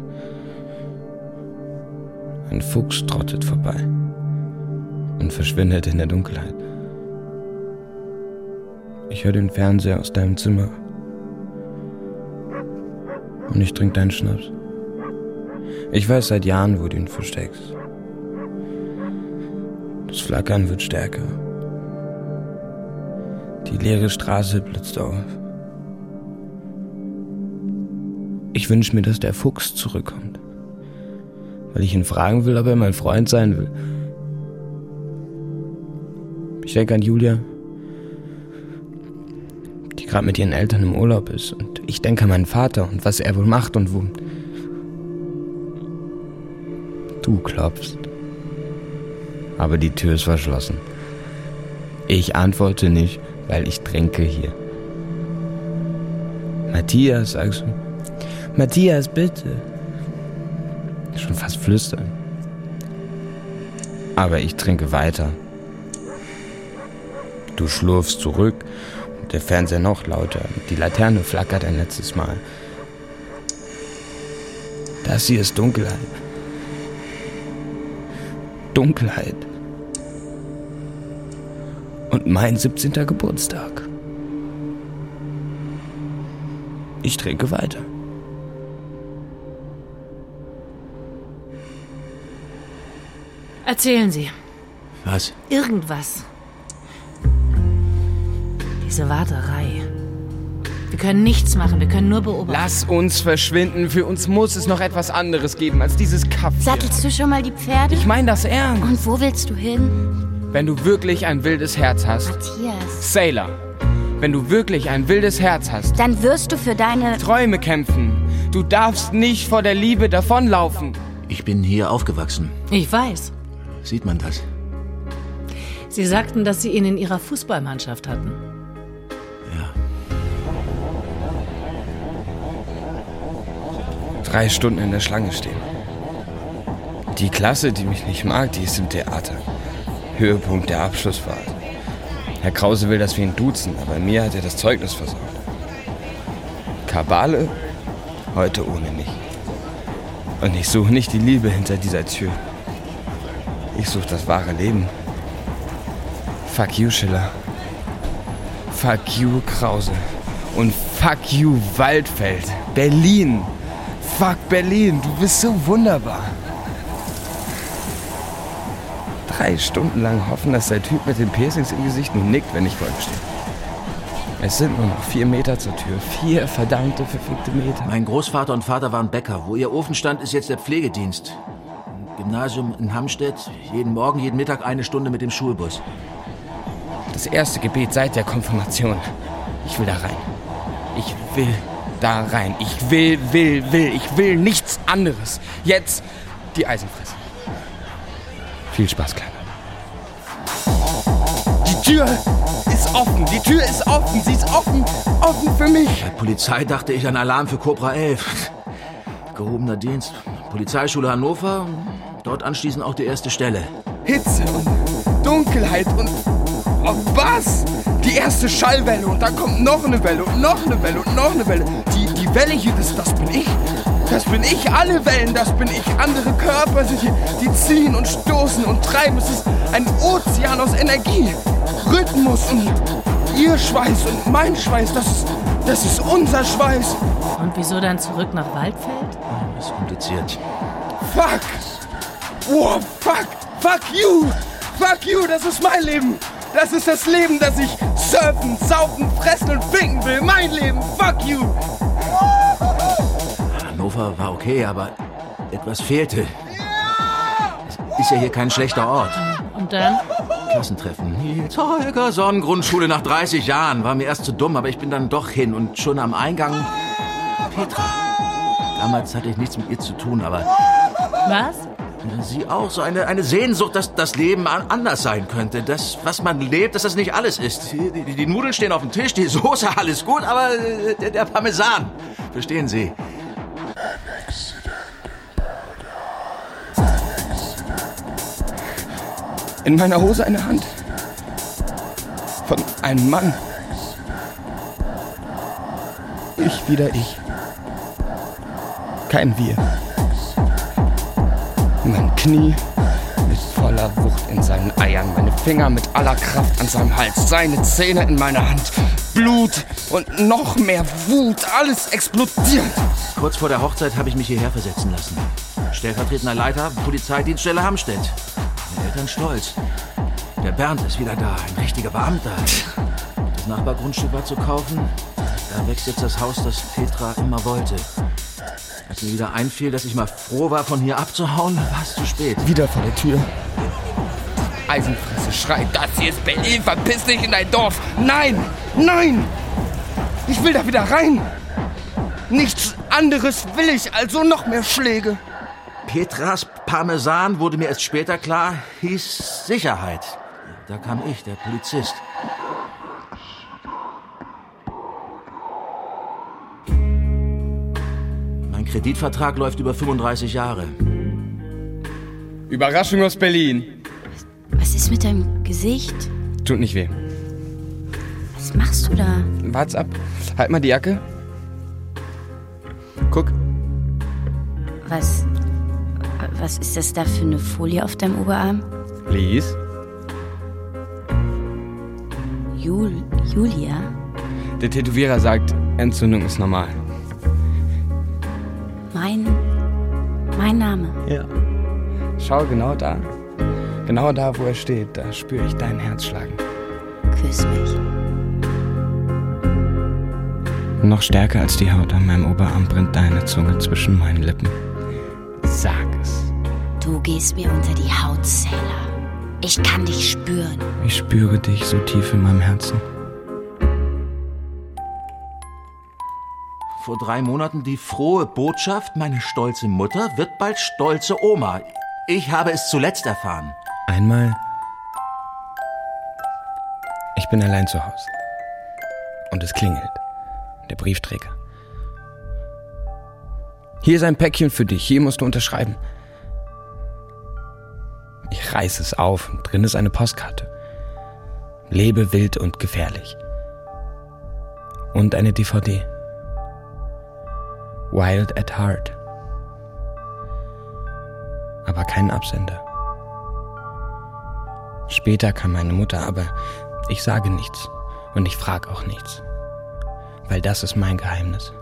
Ein Fuchs trottet vorbei und verschwindet in der Dunkelheit. Ich höre den Fernseher aus deinem Zimmer und ich trinke deinen Schnaps. Ich weiß seit Jahren, wo du ihn versteckst. Das Flackern wird stärker. Die leere Straße blitzt auf. Ich wünsche mir, dass der Fuchs zurückkommt, weil ich ihn fragen will, ob er mein Freund sein will. Ich denke an Julia, die gerade mit ihren Eltern im Urlaub ist. Und ich denke an meinen Vater und was er wohl macht und wo. Du klopfst. Aber die Tür ist verschlossen. Ich antworte nicht, weil ich trinke hier. Matthias, sagst du? Matthias, bitte. Schon fast flüstern. Aber ich trinke weiter. Du schlurfst zurück und der Fernseher noch lauter. Die Laterne flackert ein letztes Mal. Das hier ist Dunkelheit. Dunkelheit. Und mein siebzehnter Geburtstag. Ich trinke weiter. Erzählen Sie. Was? Irgendwas. Diese Warterei. Wir können nichts machen, wir können nur beobachten. Lass uns verschwinden. Für uns muss es noch etwas anderes geben als dieses Kaff hier. Sattelst du schon mal die Pferde? Ich meine das ernst. Und wo willst du hin? Wenn du wirklich ein wildes Herz hast. Matthias. Sailor, wenn du wirklich ein wildes Herz hast. Dann wirst du für deine... Träume kämpfen. Du darfst nicht vor der Liebe davonlaufen. Ich bin hier aufgewachsen. Ich weiß. Sieht man das? Sie sagten, dass Sie ihn in Ihrer Fußballmannschaft hatten. Ja. Drei Stunden in der Schlange stehen. Die Klasse, die mich nicht mag, die ist im Theater. Höhepunkt der Abschlussfahrt. Herr Krause will, dass wir ihn duzen, aber mir hat er das Zeugnis versaut. Kabale? Heute ohne mich. Und ich suche nicht die Liebe hinter dieser Tür. Ich suche das wahre Leben. Fuck you, Schiller. Fuck you, Krause. Und fuck you, Waldfeld. Berlin. Fuck Berlin, du bist so wunderbar. Drei Stunden lang hoffen, dass der Typ mit den Piercings im Gesicht nur nickt, wenn ich vor ihm stehe. Es sind nur noch vier Meter zur Tür. Vier verdammte, verfickte Meter. Mein Großvater und Vater waren Bäcker. Wo ihr Ofen stand, ist jetzt der Pflegedienst. Gymnasium in Hamstedt. Jeden Morgen, jeden Mittag eine Stunde mit dem Schulbus. Das erste Gebet seit der Konfirmation. Ich will da rein. Ich will da rein. Ich will, will, will. Ich will nichts anderes. Jetzt die Eisenfresse. Viel Spaß, Kleiner. Die Tür ist offen. Die Tür ist offen. Sie ist offen. Offen für mich. Bei Polizei dachte ich an Alarm für Cobra elf. Gehobener Dienst. Polizeischule Hannover. Dort anschließend auch die erste Stelle. Hitze und Dunkelheit und... Oh, was? Die erste Schallwelle und dann kommt noch eine Welle und noch eine Welle und noch eine Welle. Die, die Welle hier, das, das bin ich. Das bin ich. Alle Wellen, das bin ich. Andere Körper sind hier, die ziehen und stoßen und treiben. Es ist ein Ozean aus Energie. Rhythmus und ihr Schweiß und mein Schweiß, das ist, das ist unser Schweiß. Und wieso dann zurück nach Waldfeld? Das ist kompliziert. Fuck! Oh, fuck! Fuck you! Fuck you, das ist mein Leben! Das ist das Leben, das ich surfen, saufen, fressen und finken will! Mein Leben! Fuck you! Hannover war okay, aber etwas fehlte. Es ist ja hier kein schlechter Ort. Und dann? Klassentreffen. Nils Holger, Sonnengrundschule nach dreißig Jahren. War mir erst zu dumm, aber ich bin dann doch hin. Und schon am Eingang Petra. Damals hatte ich nichts mit ihr zu tun, aber... Was? Sie auch. So eine, eine Sehnsucht, dass das Leben anders sein könnte. Das, was man lebt, dass das nicht alles ist. Die, die, die Nudeln stehen auf dem Tisch, die Soße, alles gut, aber der, der Parmesan. Verstehen Sie? In meiner Hose eine Hand. Von einem Mann. Ich wieder ich. Kein Wir. Mein Knie mit voller Wucht in seinen Eiern. Meine Finger mit aller Kraft an seinem Hals. Seine Zähne in meiner Hand. Blut und noch mehr Wut. Alles explodiert. Kurz vor der Hochzeit habe ich mich hierher versetzen lassen. Stellvertretender Leiter, Polizeidienststelle Hamstedt. Meine Eltern stolz. Der Bernd ist wieder da, ein richtiger Beamter. Das Nachbargrundstück war zu kaufen. Da wächst jetzt das Haus, das Petra immer wollte. Als mir wieder einfiel, dass ich mal froh war, von hier abzuhauen, war es zu spät. Wieder vor der Tür. Eisenfresse schreit, das hier ist Berlin, verpiss dich in dein Dorf. Nein, nein, ich will da wieder rein. Nichts anderes will ich, also noch mehr Schläge. Petras Parmesan, wurde mir erst später klar, hieß Sicherheit. Da kam ich, der Polizist. Mein Kreditvertrag läuft über fünfunddreißig Jahre. Überraschung aus Berlin. Was ist mit deinem Gesicht? Tut nicht weh. Was machst du da? Wart's ab. Halt mal die Jacke. Guck. Was... Was ist das da für eine Folie auf deinem Oberarm? Lies. Jul... Julia? Der Tätowierer sagt, Entzündung ist normal. Mein... Mein Name? Ja. Schau genau da. Genau da, wo er steht. Da spüre ich dein Herz schlagen. Küss mich. Noch stärker als die Haut an meinem Oberarm brennt deine Zunge zwischen meinen Lippen. Sag es. Du gehst mir unter die Haut, Sailor. Ich kann dich spüren. Ich spüre dich so tief in meinem Herzen. Vor drei Monaten die frohe Botschaft, meine stolze Mutter wird bald stolze Oma. Ich habe es zuletzt erfahren. Einmal... Ich bin allein zu Hause. Und es klingelt. Der Briefträger. Hier ist ein Päckchen für dich. Hier musst du unterschreiben. Ich reiße es auf und drin ist eine Postkarte. Lebe wild und gefährlich. Und eine D V D. Wild at Heart. Aber kein Absender. Später kam meine Mutter, aber ich sage nichts. Und ich frage auch nichts. Weil das ist mein Geheimnis.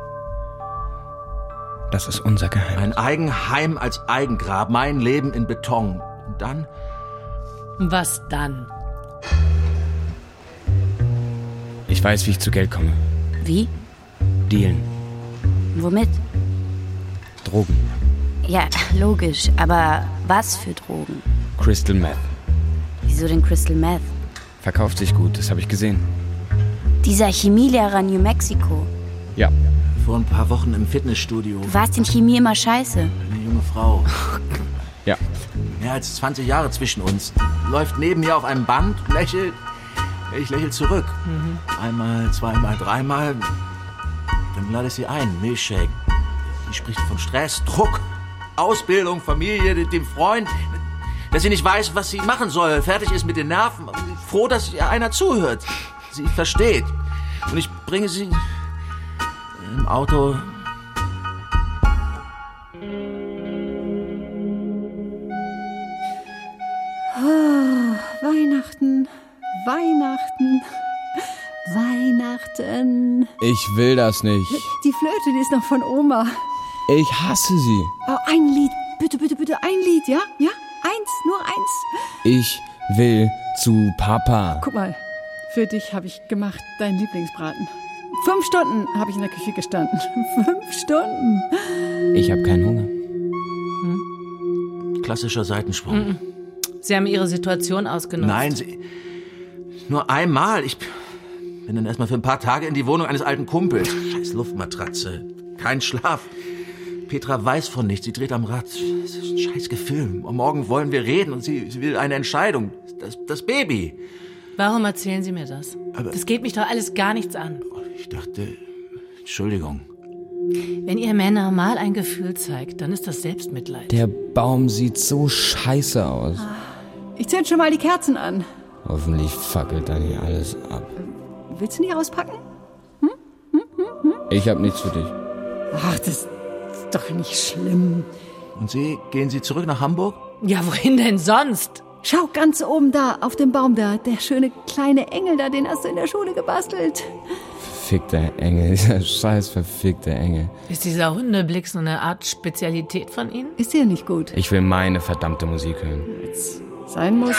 Das ist unser Geheimnis. Ein Eigenheim als Eigengrab, mein Leben in Beton. Und dann? Was dann? Ich Ich weiß, wie ich zu Geld komme. Wie? Dealen. Womit? Drogen. Ja, logisch. Aber was für Drogen? Crystal Meth. Wieso denn Crystal Meth? Verkauft sich gut, das habe ich gesehen. Dieser Chemielehrer in New Mexico. Ja. Vor ein paar Wochen im Fitnessstudio. Du warst in Chemie immer scheiße. Eine junge Frau. Ja. Mehr als zwanzig Jahre zwischen uns. Läuft neben mir auf einem Band, lächelt. Ich lächle zurück. Mhm. Einmal, zweimal, dreimal. Dann lade ich sie ein. Milchshake. Sie spricht von Stress, Druck, Ausbildung, Familie, dem Freund. Dass sie nicht weiß, was sie machen soll. Fertig ist mit den Nerven. Froh, dass ihr einer zuhört. Sie versteht. Und ich bringe sie im Auto. Oh, Weihnachten, Weihnachten, Weihnachten. Ich will das nicht. Die Flöte, die ist noch von Oma. Ich hasse sie. Oh, ein Lied. Bitte, bitte, bitte, ein Lied, ja? Ja? Eins, nur eins. Ich will zu Papa. Guck mal, für dich habe ich gemacht, deinen Lieblingsbraten. Fünf Stunden habe ich in der Küche gestanden. Fünf Stunden. Ich habe keinen Hunger. Hm? Klassischer Seitensprung. Mhm. Sie haben Ihre Situation ausgenutzt. Nein, Sie... Nur einmal. Ich bin dann erstmal für ein paar Tage in die Wohnung eines alten Kumpels. Scheiß Luftmatratze. Kein Schlaf. Petra weiß von nichts. Sie dreht am Rad. Das ist ein scheiß Gefilm. Und morgen wollen wir reden und sie, sie will eine Entscheidung. Das, das Baby. Warum erzählen Sie mir das? Aber das geht mich doch alles gar nichts an. Ich dachte... Entschuldigung. Wenn ihr Männer mal ein Gefühl zeigt, dann ist das Selbstmitleid. Der Baum sieht so scheiße aus. Ich zünd schon mal die Kerzen an. Hoffentlich fackelt dann hier alles ab. Willst du nicht auspacken? Hm? Hm, hm, hm? Ich hab nichts für dich. Ach, das ist doch nicht schlimm. Und Sie, gehen Sie zurück nach Hamburg? Ja, wohin denn sonst? Schau, ganz oben da, auf dem Baum da. Der schöne kleine Engel da, den hast du in der Schule gebastelt. Verfickter Engel, dieser scheiß verfickter Engel. Ist dieser Hundeblick so eine Art Spezialität von Ihnen? Ist dir nicht gut? Ich will meine verdammte Musik hören. Jetzt sein muss.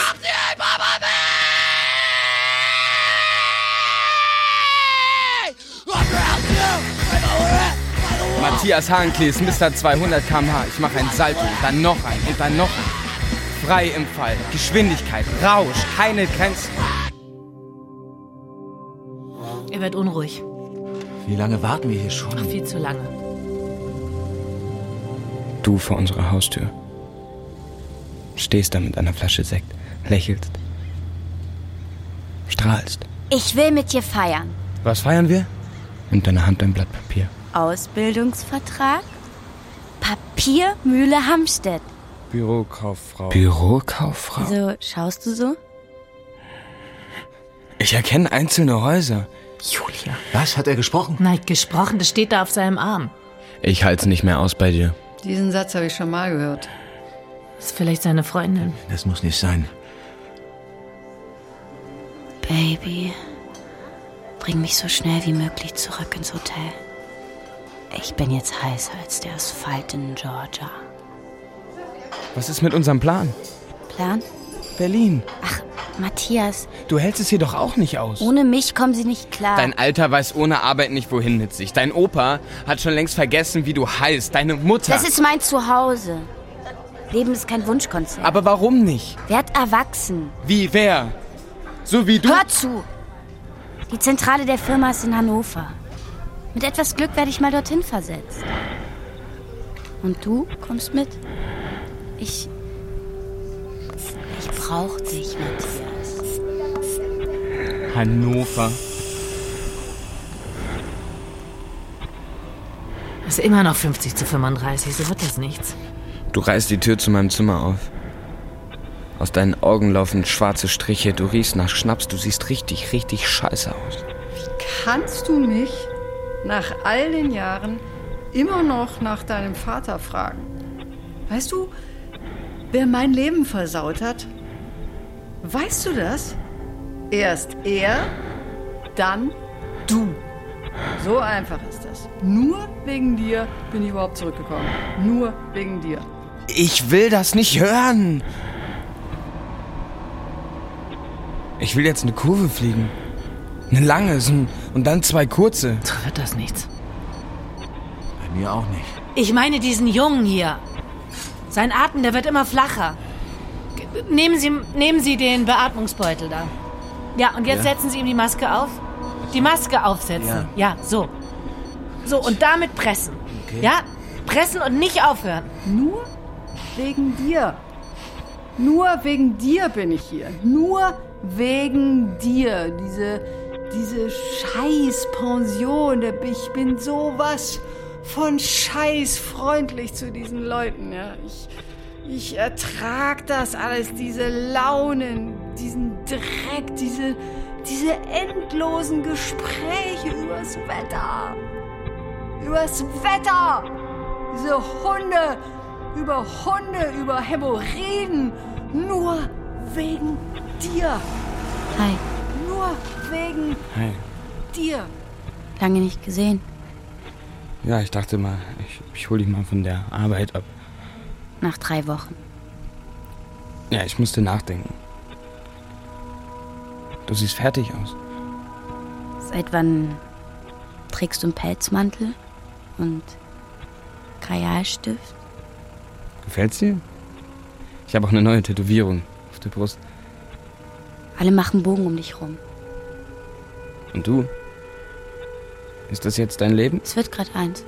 Matthias Hahnklees, Mister zweihundert Kilometer pro Stunde. Ich mache ein Salto, dann noch ein und dann noch ein. Frei im Fall, Geschwindigkeit, Rausch, keine Grenzen. Er wird unruhig. Wie lange warten wir hier schon? Ach, viel zu lange. Du vor unserer Haustür. Stehst da mit einer Flasche Sekt, lächelst, strahlst. Ich will mit dir feiern. Was feiern wir? Nimm deine Hand ein Blatt Papier. Ausbildungsvertrag? Papiermühle Hamstedt. Bürokauffrau. Bürokauffrau? So, schaust du so? Ich erkenne einzelne Häuser. Julia. Was? Hat er gesprochen? Nein, gesprochen, das steht da auf seinem Arm. Ich halte es nicht mehr aus bei dir. Diesen Satz habe ich schon mal gehört. Das ist vielleicht seine Freundin. Das muss nicht sein. Baby, bring mich so schnell wie möglich zurück ins Hotel. Ich bin jetzt heißer als der Asphalt in Georgia. Was ist mit unserem Plan? Plan? Berlin. Ach, Matthias. Du hältst es hier doch auch nicht aus. Ohne mich kommen sie nicht klar. Dein Alter weiß ohne Arbeit nicht, wohin mit sich. Dein Opa hat schon längst vergessen, wie du heißt. Deine Mutter. Das ist mein Zuhause. Leben ist kein Wunschkonzert. Aber warum nicht? Werd erwachsen. Wie, wer? So wie du? Hör zu! Die Zentrale der Firma ist in Hannover. Mit etwas Glück werde ich mal dorthin versetzt. Und du kommst mit? Ich... Ich brauch dich, Matthias. Hannover. Das ist immer noch fünfzig zu fünfunddreißig, so wird das nichts. Du reißt die Tür zu meinem Zimmer auf. Aus deinen Augen laufen schwarze Striche, du riechst nach Schnaps, du siehst richtig, richtig scheiße aus. Wie kannst du mich nach all den Jahren immer noch nach deinem Vater fragen? Weißt du, wer mein Leben versaut hat? Weißt du das? Erst er, dann du. So einfach ist das. Nur wegen dir bin ich überhaupt zurückgekommen. Nur wegen dir. Ich will das nicht hören. Ich will jetzt eine Kurve fliegen. Eine lange und dann zwei kurze. So wird das nichts. Bei mir auch nicht. Ich meine diesen Jungen hier. Sein Atem, der wird immer flacher. Nehmen Sie, nehmen Sie den Beatmungsbeutel da. Ja, und jetzt ja. setzen Sie ihm die Maske auf. Die Maske aufsetzen. Ja, ja so. So, und damit pressen. Okay. Ja, pressen und nicht aufhören. Nur wegen dir. Nur wegen dir bin ich hier. Nur wegen dir. Diese, diese Scheiß-Pension. Ich bin sowas von scheißfreundlich zu diesen Leuten. Ja, ich... Ich ertrag das alles, diese Launen, diesen Dreck, diese, diese endlosen Gespräche übers Wetter. Übers Wetter. Diese Hunde, über Hunde, über Hämorrhoiden. Nur wegen dir. Hi. Nur wegen Hi. dir. Lange nicht gesehen. Ja, ich dachte mal, ich, ich hol dich mal von der Arbeit ab. Nach drei Wochen. Ja, ich musste nachdenken. Du siehst fertig aus. Seit wann trägst du einen Pelzmantel und Kajalstift? Gefällt's dir? Ich habe auch eine neue Tätowierung auf der Brust. Alle machen Bogen um dich rum. Und du? Ist das jetzt dein Leben? Es wird gerade eins.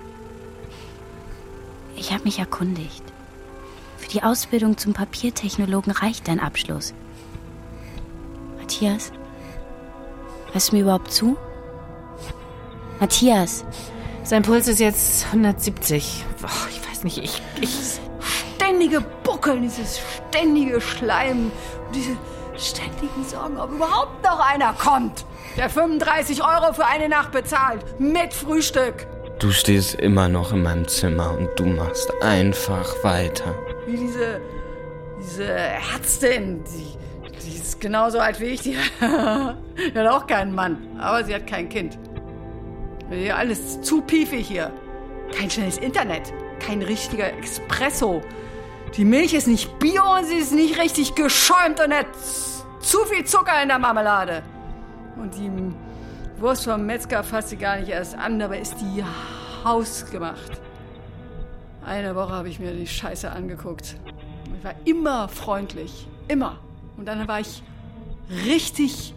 Ich habe mich erkundigt. Für die Ausbildung zum Papiertechnologen reicht dein Abschluss. Matthias, hörst du mir überhaupt zu? Matthias. Sein Puls ist jetzt hundertsiebzig. Oh, ich weiß nicht, ich... ich ständige Buckeln, dieses ständige Schleimen, diese ständigen Sorgen, ob überhaupt noch einer kommt, der fünfunddreißig Euro für eine Nacht bezahlt, mit Frühstück. Du stehst immer noch in meinem Zimmer und du machst einfach weiter. Wie diese, diese Ärztin, die, die ist genauso alt wie ich, die, die hat auch keinen Mann, aber sie hat kein Kind. Alles zu piefig hier. Kein schnelles Internet, kein richtiger Espresso. Die Milch ist nicht bio und sie ist nicht richtig geschäumt und hat zu viel Zucker in der Marmelade. Und die Wurst vom Metzger fasst sie gar nicht erst an, dabei ist die hausgemacht. Eine Woche habe ich mir die Scheiße angeguckt. Ich war immer freundlich. Immer. Und dann war ich richtig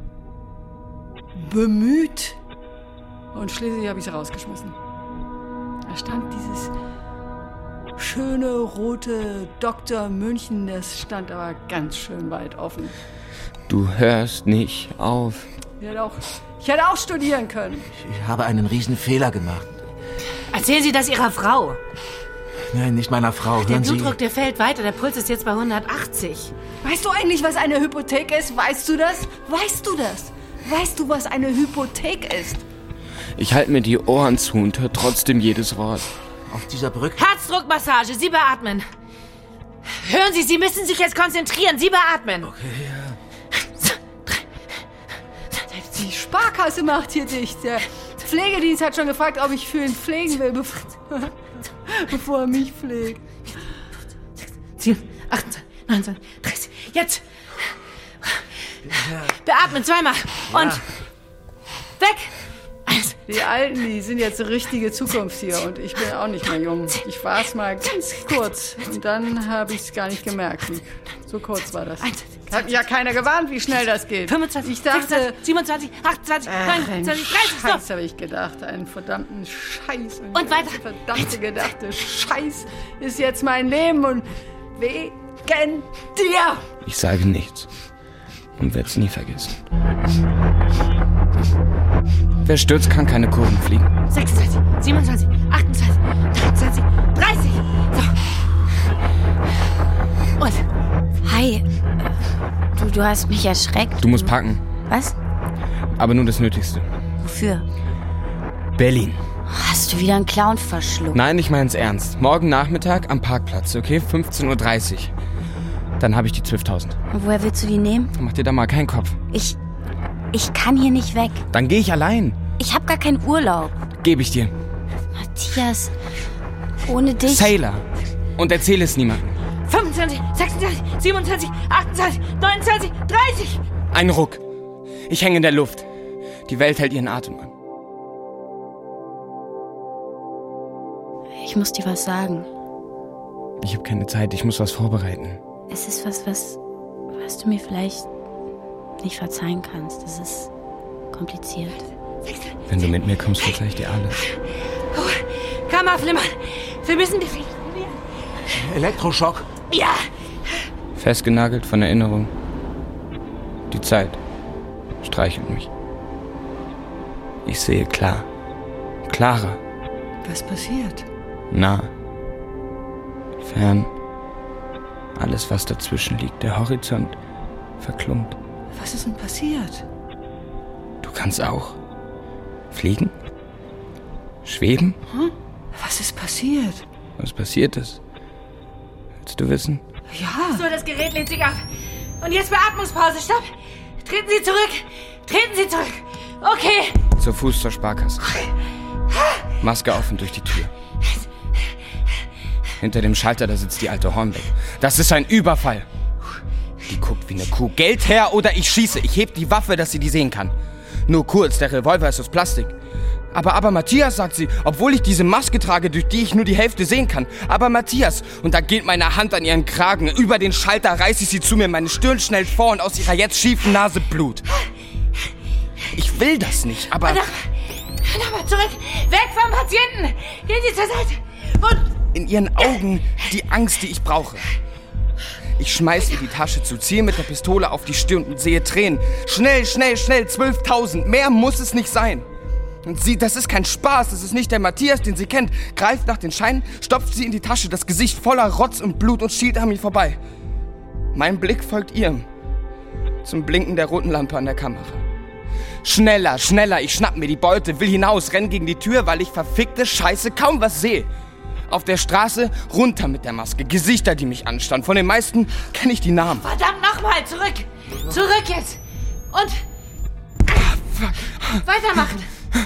bemüht. Und schließlich habe ich sie rausgeschmissen. Da stand dieses schöne rote Doktor München, das stand aber ganz schön weit offen. Du hörst nicht auf. Ich hätte auch, ich hätte auch studieren können. Ich habe einen riesen Fehler gemacht. Erzählen Sie das Ihrer Frau. Nein, nicht meiner Frau. Der Hören Blutdruck, Sie... der fällt weiter. Der Puls ist jetzt bei hundertachtzig. Weißt du eigentlich, was eine Hypothek ist? Weißt du das? Weißt du das? Weißt du, was eine Hypothek ist? Ich halte mir die Ohren zu und höre trotzdem jedes Wort. Auf dieser Brücke... Herzdruckmassage, Sie beatmen. Hören Sie, Sie müssen sich jetzt konzentrieren. Sie beatmen. Okay, ja. Die Sparkasse macht hier dicht. Der Pflegedienst hat schon gefragt, ob ich für ihn pflegen will, bevor, bevor er mich pflegt. sieben, achtundzwanzig, neunundzwanzig, dreißig. Jetzt. Beatmen zweimal. Und weg. Eins. Die Alten, die sind jetzt eine richtige Zukunft hier und ich bin auch nicht mehr jung. Ich war es mal ganz kurz und dann habe ich es gar nicht gemerkt. So kurz war das. Hat ja keiner gewarnt, wie schnell das geht. fünfundzwanzig, ich dachte, sechsundzwanzig, siebenundzwanzig, achtundzwanzig, neunundzwanzig, dreißig. Scheiß habe ich gedacht, einen verdammten Scheiß. Und, und weiter. Verdammte gedachte Scheiß ist jetzt mein Leben und wegen dir. Ich sage nichts und werde es nie vergessen. Wer stürzt, kann keine Kurven fliegen. sechsundzwanzig, siebenundzwanzig, achtundzwanzig, neunundzwanzig, dreißig. So. Und? Hi. Du, du hast mich erschreckt. Du musst packen. Was? Aber nur das Nötigste. Wofür? Berlin. Hast du wieder einen Clown verschluckt? Nein, ich mein's ernst. Morgen Nachmittag am Parkplatz, okay? fünfzehn Uhr dreißig. Dann habe ich die zwölftausend. Und woher willst du die nehmen? Mach dir da mal keinen Kopf. Ich... Ich kann hier nicht weg. Dann gehe ich allein. Ich habe gar keinen Urlaub. Gebe ich dir. Matthias, ohne dich... Sailor. Und erzähl es niemandem. fünfundzwanzig, sechsundzwanzig, siebenundzwanzig, achtundzwanzig, neunundzwanzig, dreißig. Ein Ruck. Ich hänge in der Luft. Die Welt hält ihren Atem an. Ich muss dir was sagen. Ich habe keine Zeit, ich muss was vorbereiten. Es ist was, was, was du mir vielleicht nicht verzeihen kannst. Es ist kompliziert. Wenn du mit mir kommst, verzeih ich dir alles. Oh, Kammer flimmern. Wir müssen die... Elektroschock. Ja. Festgenagelt von Erinnerung. Die Zeit streichelt mich. Ich sehe klar. Klarer. Was passiert? Nah. Fern. Alles, was dazwischen liegt. Der Horizont verklumpt. Was ist denn passiert? Du kannst auch fliegen? Schweben? Hm? Was ist passiert? Was passiert ist? Willst du wissen? Ja. So, das Gerät lädt sich ab. Und jetzt Beatmungspause. Stopp. Treten Sie zurück. Treten Sie zurück. Okay. Zu Fuß zur Sparkasse. Maske offen durch die Tür. Hinter dem Schalter, da sitzt die alte Hornbeck. Das ist ein Überfall. Die guckt wie eine Kuh. Geld her oder ich schieße. Ich heb die Waffe, dass sie die sehen kann. Nur kurz, der Revolver ist aus Plastik. Aber, aber Matthias, sagt sie, obwohl ich diese Maske trage, durch die ich nur die Hälfte sehen kann. Aber Matthias, und da geht meine Hand an ihren Kragen. Über den Schalter reiße ich sie zu mir, meine Stirn schnellt vor und aus ihrer jetzt schiefen Nase Blut. Ich will das nicht, aber... Nochmal zurück. Weg vom Patienten. Gehen Sie zur Seite. Und... In ihren Augen die Angst, die ich brauche. Ich schmeiß ihr die Tasche zu, ziehe mit der Pistole auf die Stirn und sehe Tränen. Schnell, schnell, schnell, zwölftausend. Mehr muss es nicht sein. Und sie, das ist kein Spaß, das ist nicht der Matthias, den sie kennt. Greift nach den Scheinen, stopft sie in die Tasche, das Gesicht voller Rotz und Blut und schielt an mir vorbei. Mein Blick folgt ihrem. Zum Blinken der roten Lampe an der Kamera. Schneller, schneller, ich schnapp mir die Beute, will hinaus, renn gegen die Tür, weil ich verfickte Scheiße kaum was sehe. Auf der Straße, runter mit der Maske, Gesichter, die mich anstarren. Von den meisten kenne ich die Namen. Verdammt, nochmal, zurück! Zurück jetzt! Und... weitermachen!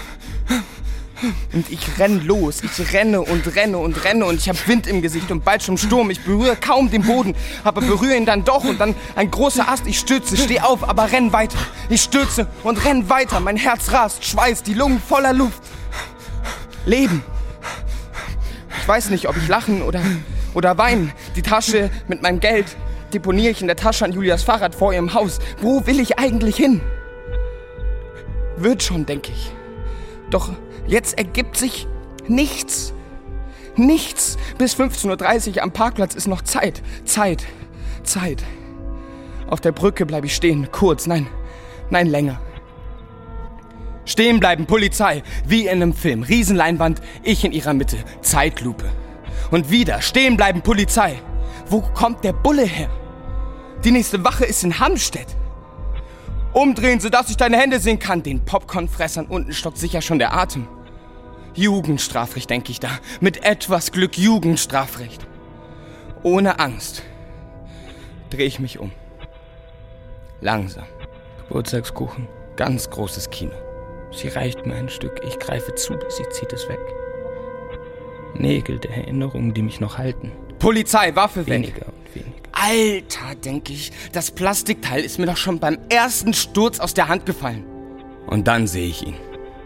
Und ich renn los, ich renne und renne und renne und ich hab Wind im Gesicht und bald schon Sturm. Ich berühre kaum den Boden, aber berühre ihn dann doch und dann ein großer Ast. Ich stürze, steh auf, aber renn weiter. Ich stürze und renn weiter, mein Herz rast, Schweiß, die Lungen voller Luft. Leben. Ich weiß nicht, ob ich lachen oder, oder weinen. Die Tasche mit meinem Geld deponiere ich in der Tasche an Julias Fahrrad vor ihrem Haus. Wo will ich eigentlich hin? Wird schon, denke ich. Doch jetzt ergibt sich nichts. Nichts. Bis fünfzehn Uhr dreißig am Parkplatz ist noch Zeit. Zeit. Zeit. Auf der Brücke bleibe ich stehen. Kurz. Nein. Nein, länger. Stehen bleiben, Polizei. Wie in einem Film. Riesenleinwand, ich in ihrer Mitte. Zeitlupe. Und wieder. Stehen bleiben, Polizei. Wo kommt der Bulle her? Die nächste Wache ist in Hamstedt. Umdrehen, sodass ich deine Hände sehen kann. Den Popcornfressern unten stockt sicher schon der Atem. Jugendstrafrecht, denke ich da. Mit etwas Glück Jugendstrafrecht. Ohne Angst drehe ich mich um. Langsam. Geburtstagskuchen. Ganz großes Kino. Sie reicht mir ein Stück. Ich greife zu, sie zieht es weg. Nägel der Erinnerungen, die mich noch halten. Polizei, Waffe weg. Weniger und weniger. Alter, denke ich, das Plastikteil ist mir doch schon beim ersten Sturz aus der Hand gefallen. Und dann sehe ich ihn.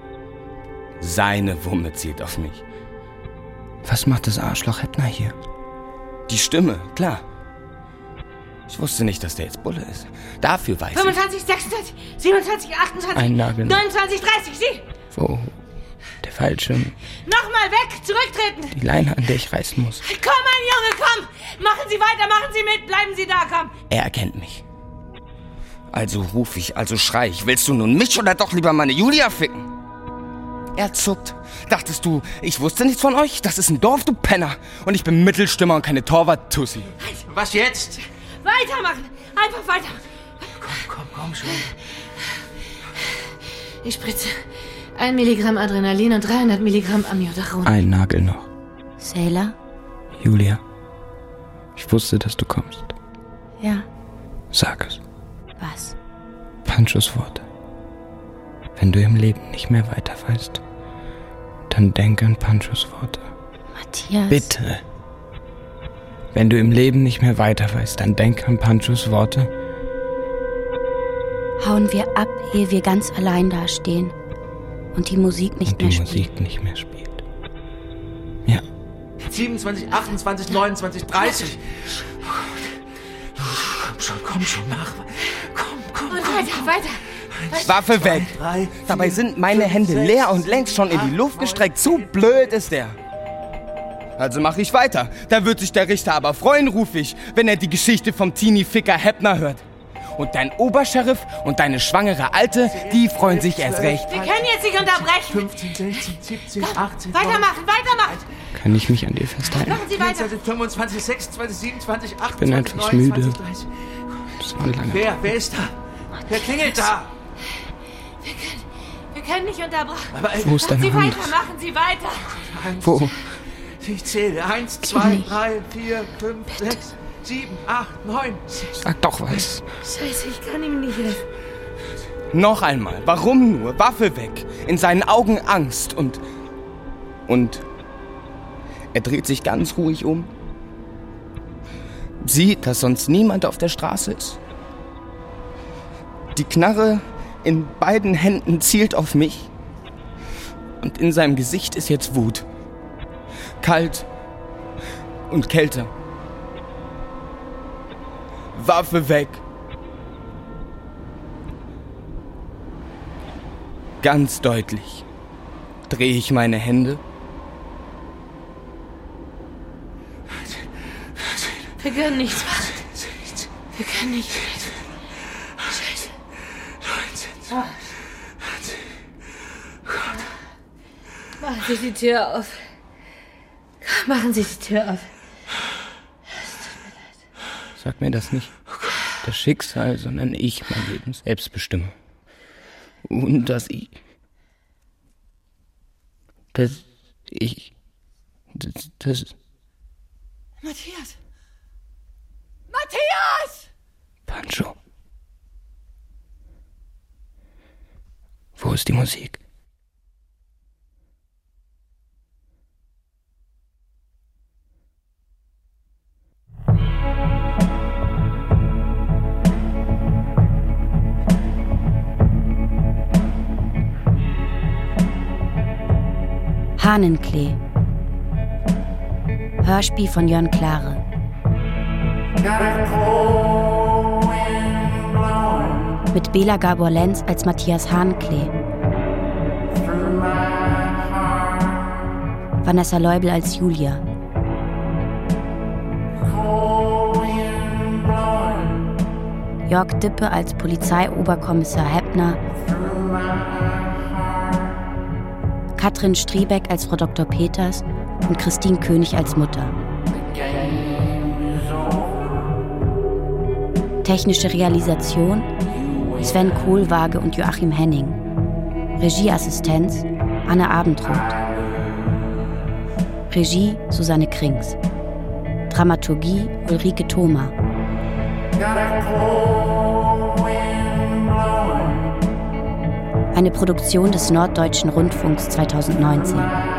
Seine Wumme zielt auf mich. Was macht das Arschloch Heppner hier? Die Stimme, klar. Ich wusste nicht, dass der jetzt Bulle ist. Dafür weiß fünfundzwanzig, sechsundzwanzig, siebenundzwanzig, achtundzwanzig, Ein Nagel. neunundzwanzig, dreißig, Sie! Wo? Der Fallschirm. Nochmal weg, zurücktreten! Die Leine, an der ich reißen muss. Komm, mein Junge, komm! Machen Sie weiter, machen Sie mit, bleiben Sie da, komm! Er erkennt mich. Also ruf ich, also schrei ich. Willst du nun mich oder doch lieber meine Julia ficken? Er zuckt. Dachtest du, ich wusste nichts von euch? Das ist ein Dorf, du Penner. Und ich bin Mittelstürmer und keine Torwart-Tussi. Was jetzt? Weitermachen! Einfach weiter! Komm, komm, komm schon. Ich spritze ein Milligramm Adrenalin und dreihundert Milligramm Amiodaron. Ein Nagel noch. Sailor? Julia, ich wusste, dass du kommst. Ja. Sag es. Was? Panchos Worte. Wenn du im Leben nicht mehr weiter weißt, dann denk an Panchos Worte. Matthias? Bitte. Wenn du im Leben nicht mehr weiter weißt, dann denk an Panchos Worte. Hauen wir ab, ehe wir ganz allein dastehen und die Musik nicht und die mehr Musik spielt. nicht mehr spielt. Ja. siebenundzwanzig, achtundzwanzig, neunundzwanzig, dreißig. Komm schon, komm schon, mach. Komm, komm, Und komm. weiter, weiter. Waffe weg! Drei, Dabei vier, sind meine fünf, Hände sechs, leer und längst schon in die acht, Luft gestreckt. Zu blöd ist der. Also mache ich weiter. Da wird sich der Richter aber freuen, ruf ich, wenn er die Geschichte vom Teenie-Ficker Heppner hört. Und dein Obersheriff und deine schwangere Alte, die freuen sich erst recht. Wir können jetzt nicht unterbrechen. fünfzehn, sechzehn, siebzehn, achtzehn, Weitermachen, weitermachen. Kann ich mich an dir festhalten? Machen Sie weiter. vierundzwanzig, fünfundzwanzig, sechsundzwanzig, siebenundzwanzig, achtundzwanzig, bin etwas neunundzwanzig, müde. dreißig. Das war ein langer Wer? Wer ist da? Wer klingelt da? Wir können, wir können nicht unterbrechen. Aber äh, Wo ist Machen deine Sie Hand? weiter, machen Sie weiter. eins, Wo? Ich zähle. Eins, zwei, drei, vier, fünf, sechs, sieben, acht, neun. Sag doch was. Scheiße, ich kann ihm nicht helfen. Noch einmal. Warum nur? Waffe weg. In seinen Augen Angst und... Und... Er dreht sich ganz ruhig um. Sieht, dass sonst niemand auf der Straße ist. Die Knarre in beiden Händen zielt auf mich. Und in seinem Gesicht ist jetzt Wut. Kalt und Kälte. Waffe weg. Ganz deutlich drehe ich meine Hände. Wir können nichts machen. Wir können nicht. Scheiße. Oh. Machen Sie die Tür auf. Machen Sie die Tür auf. Sag mir das nicht. Das Schicksal, sondern ich mein Leben selbst bestimme. Und dass ich... Dass ich... Das... das Matthias! Matthias! Pancho. Wo ist die Musik? Hahnenklee. Hörspiel von Jörn Klare. Mit Bela Gabor-Lenz als Matthias Hahnenklee. Vanessa Leubel als Julia. Jörg Dippe als Polizeioberkommissar Heppner. Katrin Striebeck als Frau Doktor Peters und Christine König als Mutter. Technische Realisation Sven Kohlwaage und Joachim Henning. Regieassistenz Anne Abendroth. Regie Susanne Krings. Dramaturgie Ulrike Thoma. Eine Produktion des Norddeutschen Rundfunks zweitausendneunzehn.